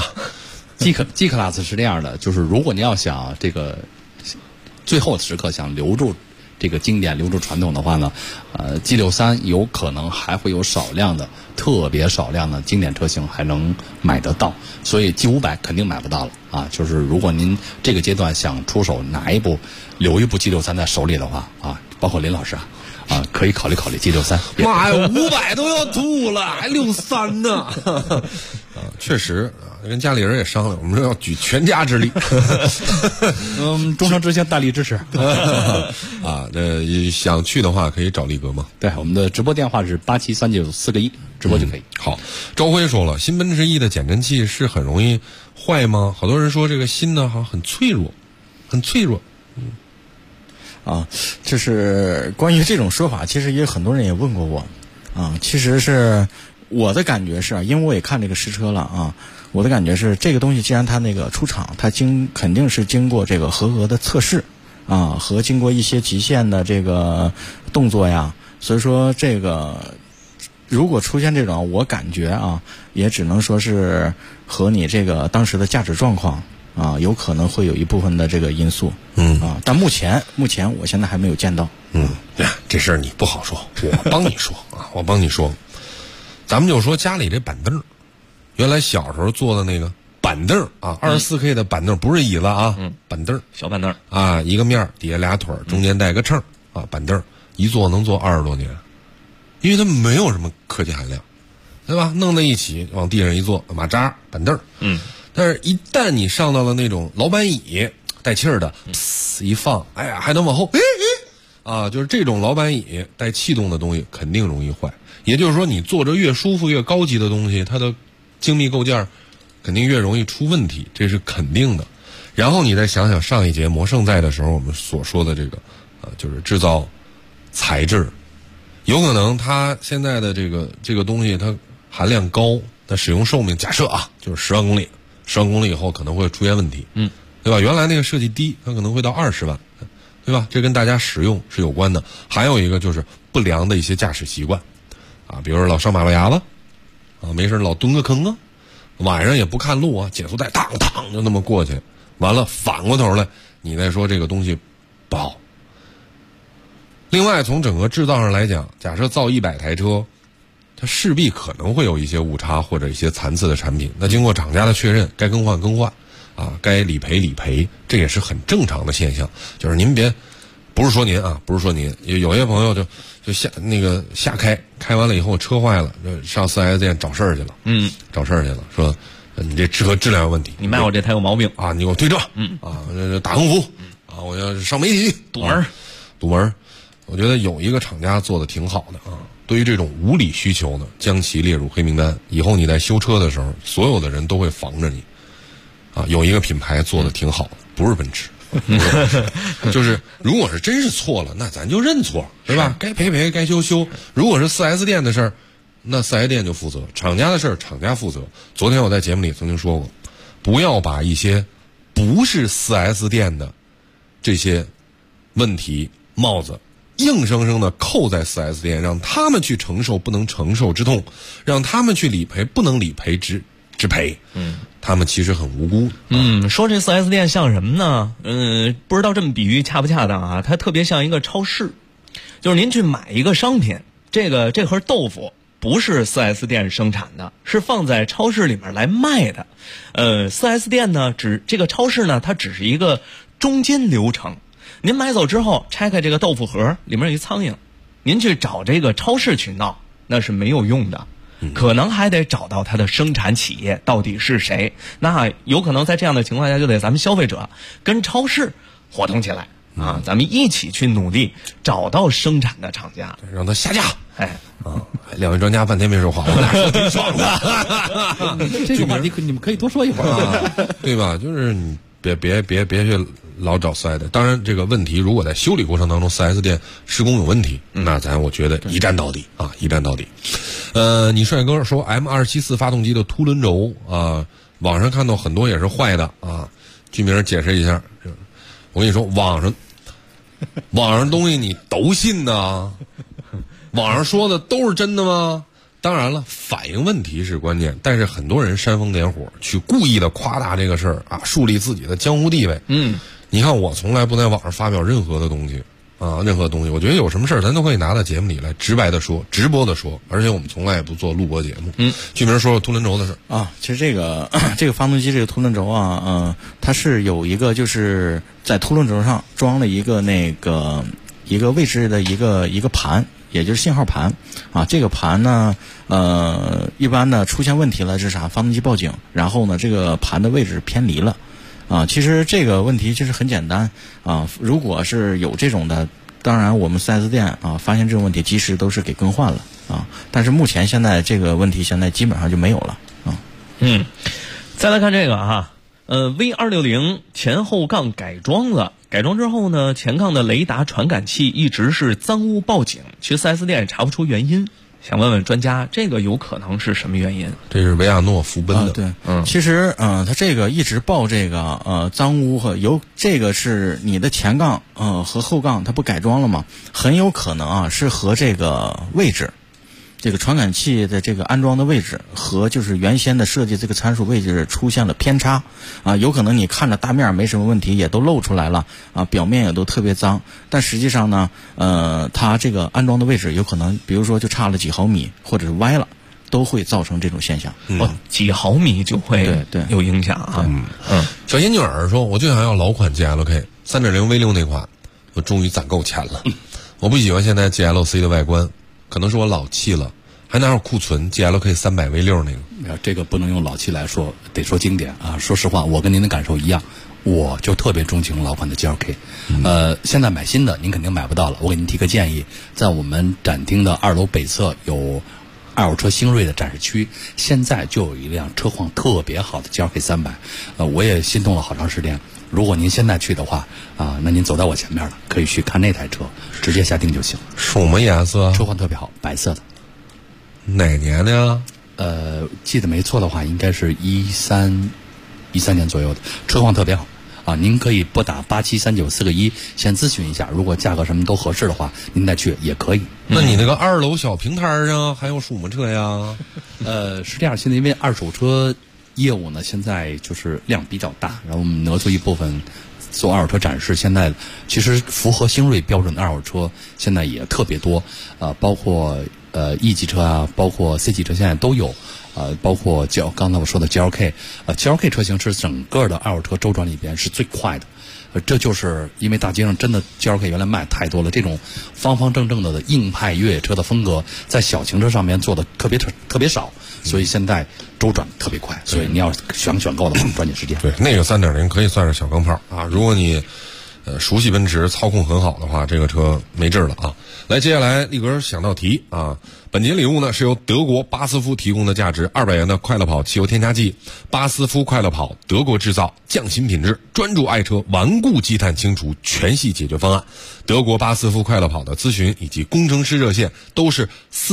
Speaker 15: G Class 是这样的，就是如果你要想这个最后时刻想留住这个经典、留住传统的话呢，G63 有可能还会有特别少量的经典车型还能买得到，所以 G500 肯定买不到了啊。就是如果您这个阶段想出手留一部 G63 在手里的话啊，包括林老师可以考虑G63。
Speaker 6: 妈呀，500都要吐了，还63呢？确实啊，跟家里人也商量，我们要举全家之力。
Speaker 15: 终生之星大力支持。
Speaker 6: 想去的话可以找力哥吗？
Speaker 15: 对，我们的直播电话是873941个1，直播就可以。
Speaker 6: 好，赵辉说了，新奔驰 E 的减震器是很容易坏吗？好多人说这个新的好像很脆弱。
Speaker 14: 就是关于这种说法，其实也有很多人也问过我，其实是我的感觉是因为我也看这个实车了啊， 我的感觉是，这个东西既然它那个出厂，它肯定是经过这个合格的测试啊，和经过一些极限的这个动作呀，所以说这个如果出现这种，我感觉啊，也只能说是和你这个当时的驾驶状况啊，有可能会有一部分的这个因素。但目前我现在还没有见到。
Speaker 6: 这事儿你不好说，我帮你说啊，我帮你说。咱们就说家里这板凳，原来小时候坐的那个板凳啊，24K 的板凳，不是椅子啊，板凳，
Speaker 9: 小板凳
Speaker 6: 啊，一个面底下俩腿，中间带个秤啊，板凳一坐能坐20多年，因为它没有什么科技含量，对吧？弄在一起往地上一坐，马扎板凳，但是一旦你上到了那种老板椅带气儿的，一放，哎呀，还能往后，就是这种老板椅带气动的东西肯定容易坏。也就是说，你坐着越舒服越高级的东西，它的精密构件肯定越容易出问题，这是肯定的。然后你再想想上一节魔圣在的时候我们所说的这个就是制造材质，有可能它现在的这个东西它含量高，它使用寿命假设啊就是10万公里，10万公里以后可能会出现问题，对吧？原来那个设计低，它可能会到20万，对吧？这跟大家使用是有关的。还有一个就是不良的一些驾驶习惯啊，比如说老上马路牙子啊，没事老蹲个坑啊，晚上也不看路啊，减速带当当就那么过去，完了反过头来你再说这个东西不好。另外从整个制造上来讲，假设造100台车，它势必可能会有一些误差或者一些残次的产品，那经过厂家的确认，该更换更换啊，该理赔理赔，这也是很正常的现象。就是您别，不是说您啊，不是说您，有些朋友就瞎开完了以后车坏了，上4S店找事儿去了，找事儿去了，说你这车质量有问题，
Speaker 9: 你卖我这台有毛病
Speaker 6: 啊，你给我对证，打横幅啊，我要上媒体堵门。我觉得有一个厂家做的挺好的啊，对于这种无理需求呢，将其列入黑名单，以后你在修车的时候，所有的人都会防着你。啊，有一个品牌做的挺好的，不是奔驰，就是如果是真是错了，那咱就认错，对吧？该赔该修。如果是4S店的事儿，那4S店就负责；厂家的事儿，厂家负责。昨天我在节目里曾经说过，不要把一些不是4S店的这些问题帽子硬生生的扣在4S店，让他们去承受不能承受之痛，让他们去理赔不能理赔之赔。他们其实很无辜。
Speaker 9: 说这 4S 店像什么呢？不知道这么比喻恰不恰当啊？它特别像一个超市，就是您去买一个商品，这盒豆腐不是 4S 店生产的，是放在超市里面来卖的。4S 店呢，这个超市呢，它只是一个中间流程。您买走之后，拆开这个豆腐盒，里面有一苍蝇，您去找这个超市去闹，那是没有用的。可能还得找到它的生产企业到底是谁，那有可能在这样的情况下，就得咱们消费者跟超市活动起来啊，咱们一起去努力找到生产的厂家，
Speaker 6: 让他下架。两位专家半天没说话，我俩说挺爽的。
Speaker 15: 这个话题你们可以多说一会儿啊，
Speaker 6: 对吧？就是你别去老找4S店。当然，这个问题如果在修理过程当中4S店施工有问题，那我觉得一战到底啊，一战到底。你帅哥说 M274 发动机的凸轮轴啊，网上看到很多也是坏的啊。居民解释一下，我跟你说，网上东西你都信呢？网上说的都是真的吗？当然了，反应问题是关键，但是很多人煽风点火，去故意的夸大这个事儿啊，树立自己的江湖地位。你看我从来不在网上发表任何的东西啊，任何东西，我觉得有什么事儿咱都可以拿到节目里来直白的说，直播的说，而且我们从来也不做录播节目。居民说说凸轮轴的事
Speaker 14: 啊，其实这个发动机这个凸轮轴啊，它是有一个就是在凸轮轴上装了一个一个位置的一个盘。也就是信号盘啊，这个盘呢，一般呢出现问题了是啥？发动机报警，然后呢这个盘的位置偏离了，啊，其实这个问题其实很简单啊，如果是有这种的，当然我们 4S 店啊发现这种问题及时都是给更换了啊，但是目前现在这个问题现在基本上就没有了啊。
Speaker 9: 再来看这个啊，V260前后杠改装了。改装之后呢，前杠的雷达传感器一直是脏污报警，其实 4S 店也查不出原因。 想问问专家，这个有可能是什么原因？
Speaker 6: 这是维亚诺福奔的，
Speaker 14: 对，其实它这个一直报这个脏污和这个是你的前杠和后杠它不改装了吗？很有可能是和这个位置。这个传感器的这个安装的位置和就是原先的设计这个参数位置出现了偏差有可能你看着大面没什么问题，也都露出来了表面也都特别脏，但实际上呢它这个安装的位置有可能比如说就差了几毫米或者是歪了，都会造成这种现象。
Speaker 9: 几毫米就会有影响啊。
Speaker 6: 小仙女儿说，我就想要老款 GLK 3.0 V6 那款，我终于攒够钱了。我不喜欢现在 GLC 的外观，可能是我老气了，还哪有库存 GLK 300 V6 那个？
Speaker 15: 这个不能用老气来说，得说经典啊。说实话，我跟您的感受一样，我就特别钟情老款的 GLK。现在买新的您肯定买不到了，我给您提个建议，在我们展厅的2楼北侧有二手车星瑞的展示区，现在就有一辆车况特别好的 GLK 300，我也心动了好长时间。如果您现在去的话那您走在我前面了，可以去看那台车，直接下定就行。
Speaker 6: 什么颜色？
Speaker 15: 车况特别好，白色的。
Speaker 6: 哪年的呀？
Speaker 15: 记得没错的话，应该是13年左右的，车况特别好您可以拨打873941个1先咨询一下，如果价格什么都合适的话，您再去也可以。
Speaker 6: 那你那个2楼小平摊上还有什么车呀？
Speaker 15: 是这样，现在因为二手车业务呢，现在就是量比较大，然后我们挪出一部分做二手车展示。现在其实符合星瑞标准的二手车现在也特别多，包括E 级车包括 C 级车现在都有，包括刚才我说的 GLK 车型是整个的二手车周转里边是最快的。这就是因为大街上真的 GLK 原来卖太多了，这种方方正正的硬派越野车的风格在小型车上面做的特别少，所以现在周转特别快，所以你要想选购的话抓紧时间。
Speaker 6: 对，那个 3.0 可以算是小钢炮如果你熟悉奔驰，操控很好的话，这个车没治了来，接下来立哥想道题本节礼物呢是由德国巴斯夫提供的价值200元的快乐跑汽油添加剂。巴斯夫快乐跑，德国制造，匠心品质，专注爱车，顽固积碳清除全系解决方案。德国巴斯夫快乐跑的咨询以及工程师热线都是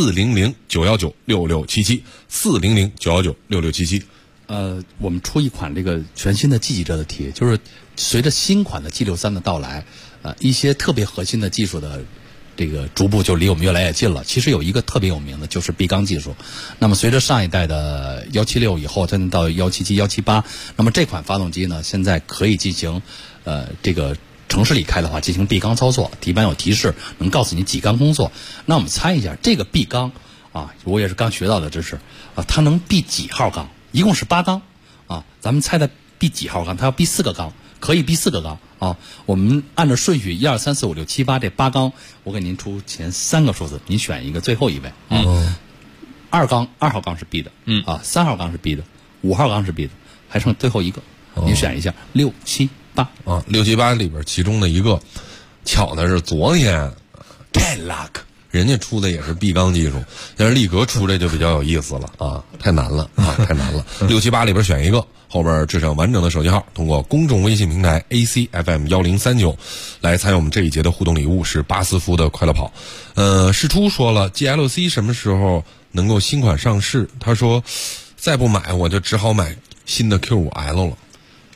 Speaker 6: 400-919-6677，400-919-6677。
Speaker 15: 我们出一款这个全新的 G 级车的题，就是随着新款的 G63 的到来，一些特别核心的技术的这个逐步就离我们越来越近了。其实有一个特别有名的就是闭缸技术，那么随着上一代的176以后，再到177、178，那么这款发动机呢，现在可以进行这个城市里开的话进行闭缸操作，底盘有提示能告诉你几缸工作。那我们猜一下，这个闭缸我也是刚学到的知识它能闭几号缸？一共是8缸咱们猜它闭几号缸？它要闭4个缸，可以闭4个缸我们按照顺序1、2、3、4、5、6、7、8这8缸，我给您出前3个数字，您选一个最后一位2缸2号缸是闭的3号缸是闭的，5号缸是闭的，还剩最后一个您选一下6、7、8
Speaker 6: 6、7、8里边其中的一个，巧的是昨天 Cadillac 人家出的也是闭缸技术，但是力格出这就比较有意思了太难了太难了。6、7、8里边选一个，后边制上完整的手机号，通过公众微信平台 ACFM1039 来参与我们这一节的互动礼物是巴斯夫的快乐跑。世初说了 GLC 什么时候能够新款上市？他说再不买我就只好买新的 Q5L 了。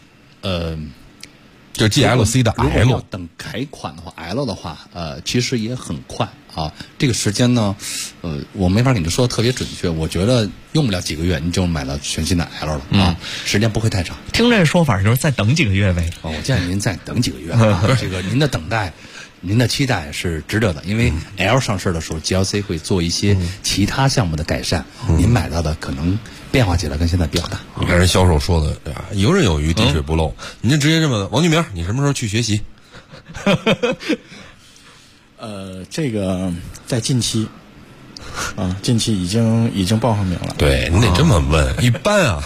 Speaker 6: 就是 GLC 的 L。
Speaker 15: 如果要等改款的话 L 的话其实也很快这个时间呢我没法给您说的特别准确，我觉得用不了几个月你就买到全新的 L 了时间不会太长。
Speaker 9: 听这说法就是再等几个月呗
Speaker 15: 我建议您再等几个月这个您的等待您的期待是值得的，因为 L 上市的时候 GLC 会做一些其他项目的改善您买到的可能变化起来跟现在比较大。
Speaker 6: 你看人销售说的游刃有余，滴水不漏您就直接这么问王俊明，你什么时候去学习？
Speaker 14: 这个在近期近期已经报上名了。
Speaker 6: 对，你得这么问一般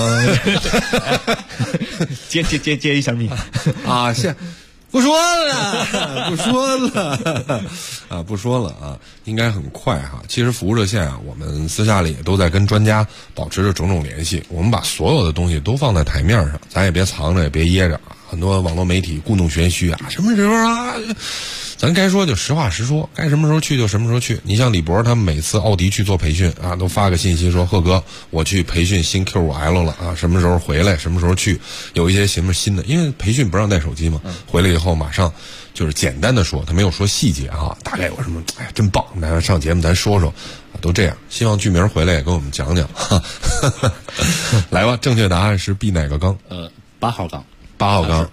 Speaker 9: 接一下米
Speaker 6: 不说了应该很快其实服务热线我们私下里也都在跟专家保持着种种联系，我们把所有的东西都放在台面上，咱也别藏着也别掖着很多网络媒体故弄玄虚什么时候咱该说就实话实说，该什么时候去就什么时候去。你像李博他们每次奥迪去做培训啊，都发个信息说贺哥，我去培训新 Q5L 了啊，什么时候回来，什么时候去，有一些什么新的，因为培训不让带手机嘛，回来以后马上就是简单的说，他没有说细节啊，大概有什么，哎呀真棒，咱上节目咱说说。都这样，希望剧名回来也跟我们讲讲。来吧，正确答案是 B 哪个缸
Speaker 15: ？8号缸
Speaker 6: ，8号缸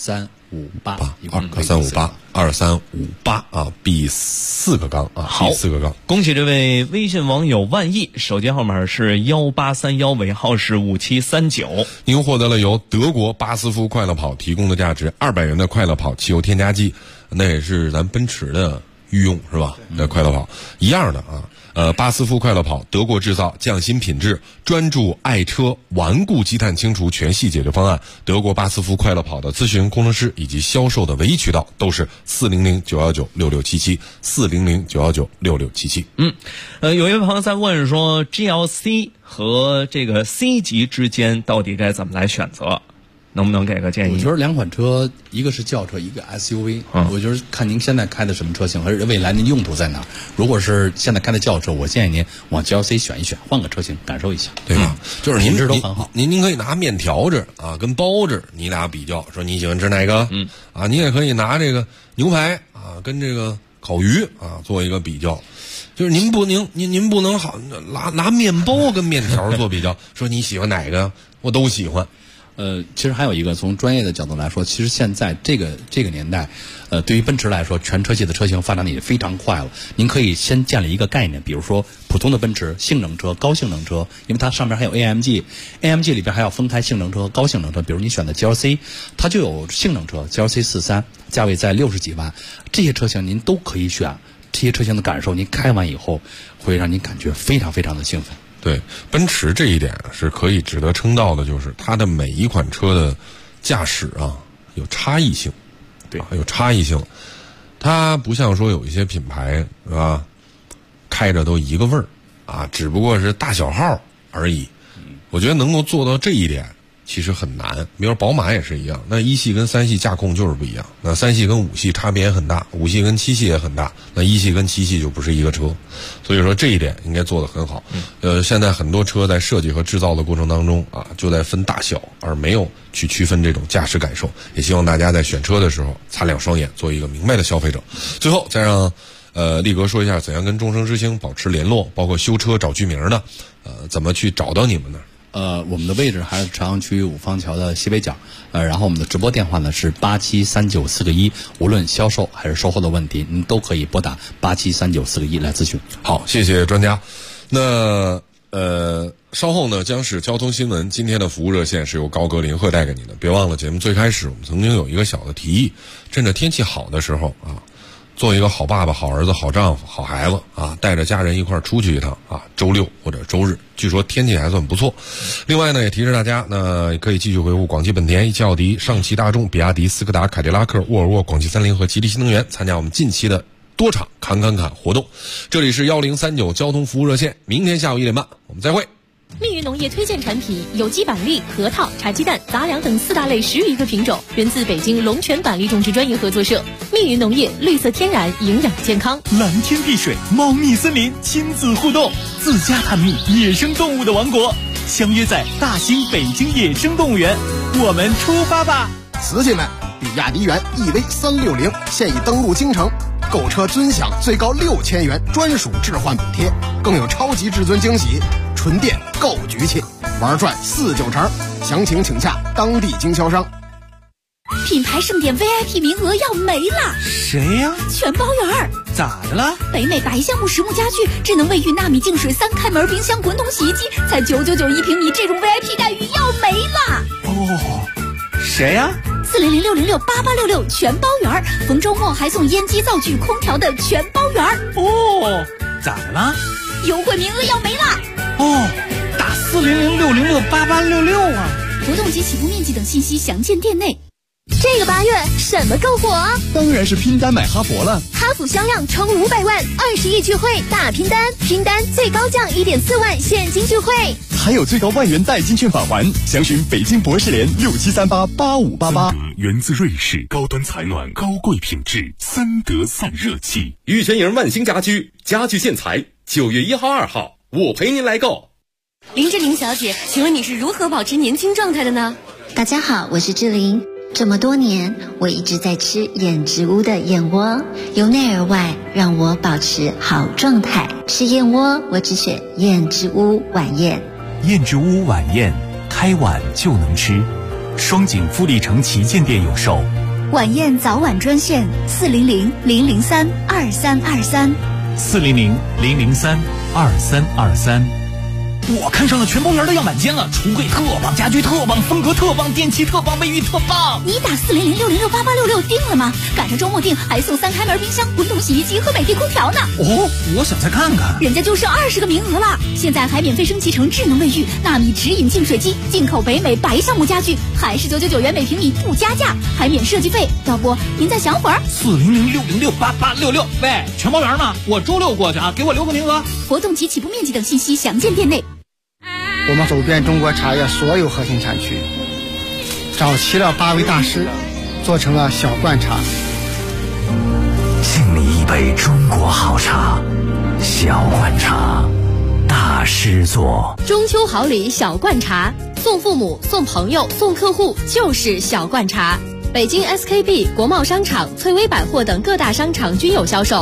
Speaker 15: ，2358，2358
Speaker 6: 啊 ，B 4个缸啊，
Speaker 9: 好
Speaker 6: ，4个缸。
Speaker 9: 恭喜这位微信网友万亿，手机号码是1831，尾号是5739。
Speaker 6: 您获得了由德国巴斯夫快乐跑提供的价值200元的快乐跑汽油添加剂，那也是咱奔驰的御用是吧？那快乐跑一样的啊。巴斯夫快乐跑，德国制造，匠心品质，专注爱车顽固积碳清除全系解决方案。德国巴斯夫快乐跑的咨询工程师以及销售的唯一渠道都是400-919-6677，400-919-6677。
Speaker 9: 有一位朋友在问说 GLC 和这个 C 级之间到底该怎么来选择？能不能给个建议？
Speaker 15: 我觉得两款车，一个是轿车，一个 SUV。我觉得看您现在开的什么车型，和未来您用途在哪。如果是现在开的轿车，我建议您往 GLC 选一选，换个车型感受一下，
Speaker 6: 对吧？就是
Speaker 15: 品质都很好。
Speaker 6: 您可以拿面条子啊跟包子你俩比较，说你喜欢吃哪个？啊，你也可以拿这个牛排啊跟这个烤鱼啊做一个比较。就是您不能好拿面包跟面条做比较，说你喜欢哪个？我都喜欢。
Speaker 15: 其实还有一个从专业的角度来说，其实现在这个年代，对于奔驰来说，全车系的车型发展的也非常快了。您可以先建立一个概念，比如说普通的奔驰性能车、高性能车，因为它上面还有 AMG 里边还有分开性能车、高性能车。比如你选的 GLC， 它就有性能车 GLC 43，价位在60几万，这些车型您都可以选。这些车型的感受，您开完以后会让您感觉非常非常的兴奋。
Speaker 6: 对，奔驰这一点是可以值得称道的，就是它的每一款车的驾驶啊有差异性，
Speaker 15: 对，
Speaker 6: 有差异性。它不像说有一些品牌是吧，开着都一个味儿啊，只不过是大小号而已。我觉得能够做到这一点其实很难。比如宝马也是一样，那1系跟3系驾控就是不一样，那3系跟5系差别也很大，5系跟7系也很大，那1系跟7系就不是一个车。所以说这一点应该做得很好。现在很多车在设计和制造的过程当中啊，就在分大小，而没有去区分这种驾驶感受。也希望大家在选车的时候擦亮双眼，做一个明白的消费者。最后再让力哥说一下怎样跟众生之星保持联络，包括修车找剧名的，怎么去找到你们呢？
Speaker 15: 我们的位置还是朝阳区五方桥的西北角，然后我们的直播电话呢是873941，无论销售还是售后的问题，您都可以拨打873941来咨询。
Speaker 6: 好，谢谢专家。那稍后呢将是交通新闻，今天的服务热线是由高格林鹤带给您的。别忘了节目最开始我们曾经有一个小的提议，趁着天气好的时候啊，做一个好爸爸、好儿子、好丈夫、好孩子啊，带着家人一块出去一趟啊，周六或者周日，据说天气还算不错。另外呢，也提示大家，那也可以继续回复广汽本田、一汽奥迪、上汽大众、比亚迪、斯柯达、凯迪拉克、沃尔沃、广汽三菱和吉利新能源参加我们近期的多场侃活动。这里是1039交通服务热线，明天下午1点半我们再会。
Speaker 10: 密云农业推荐产品有机板栗、核桃、茶鸡蛋、杂粮等4大类10余个品种，源自北京龙泉板栗种植专业合作社。密云农业，绿色天然，营养健康。
Speaker 17: 蓝天碧水，猫蜜森林，亲子互动，自家探秘野生动物的王国，相约在大兴北京野生动物园，我们出发吧！
Speaker 13: 瓷器们，比亚迪元 EV360现已登陆京城，购车尊享最高6000元专属置换补贴，更有超级至尊惊喜，纯电够局气，玩转49成，详情请洽当地经销商。
Speaker 10: 品牌盛典 VIP 名额要没了，
Speaker 2: 谁呀？
Speaker 10: 全包圆。
Speaker 2: 咋的了？
Speaker 10: 北美白橡木实木家具、智能卫浴、纳米净水、3开门冰箱、滚筒洗衣机，才999一平米，这种 VIP 待遇要没了。
Speaker 2: 哦，谁呀
Speaker 10: ？400-606-8866全包圆，逢周末还送烟机、灶具、空调的全包圆。
Speaker 2: 哦，咋的了？
Speaker 10: 优惠名额要没了。
Speaker 2: 哦，打400-606-8866啊！
Speaker 10: 活动及起步面积等信息详见店内。这个8月什么够火？
Speaker 11: 当然是拼单买哈佛了。
Speaker 10: 哈弗销量冲500万，20亿聚会大拼单，拼单最高降1.4万现金聚会。
Speaker 11: 还有最高万元代金券返还，详询北京博士联67388588。
Speaker 4: 源自瑞士，高端采暖，高贵品质，三德散热器。
Speaker 18: 玉泉营万兴家居，家具建材，9月1号、2号，我陪您来购。
Speaker 20: 林志玲小姐，请问你是如何保持年轻状态的呢？
Speaker 21: 大家好，我是志玲。这么多年，我一直在吃燕之屋的燕窝，由内而外让我保持好状态。吃燕窝，我只选燕之屋晚宴。
Speaker 22: 燕之屋晚宴，开碗就能吃。双井富力城旗舰店有售。
Speaker 10: 晚宴早晚专线
Speaker 22: 400-003-2323。400-003-2323。
Speaker 2: 我看上了全包园的样板间了，橱柜特棒，家具特棒，风格特棒，电器特棒，卫浴特棒。
Speaker 10: 你打400-606-8866定了吗？赶上周末订还送3开门冰箱、滚筒洗衣机和美的空调呢。
Speaker 2: 哦，我想再看看。
Speaker 10: 人家就剩20个名额了，现在还免费升级成智能卫浴、纳米直饮净水机，进口北美白橡木家具，还是999元每平米不加价，还免设计费。要不您再想会儿
Speaker 2: ？400-606-8866。喂，全包园呢？我周6过去啊，给我留个名额。
Speaker 10: 活动及起步面积等信息详见店内。
Speaker 12: 我们走遍中国茶叶所有核心产区，找齐了8位大师，做成了小罐茶。
Speaker 22: 敬你一杯中国好茶，小罐茶，大师做。
Speaker 20: 中秋好礼小罐茶，送父母、送朋友、送客户就是小罐茶。北京 SKP、国贸商场、翠微百货等各大商场均有销售。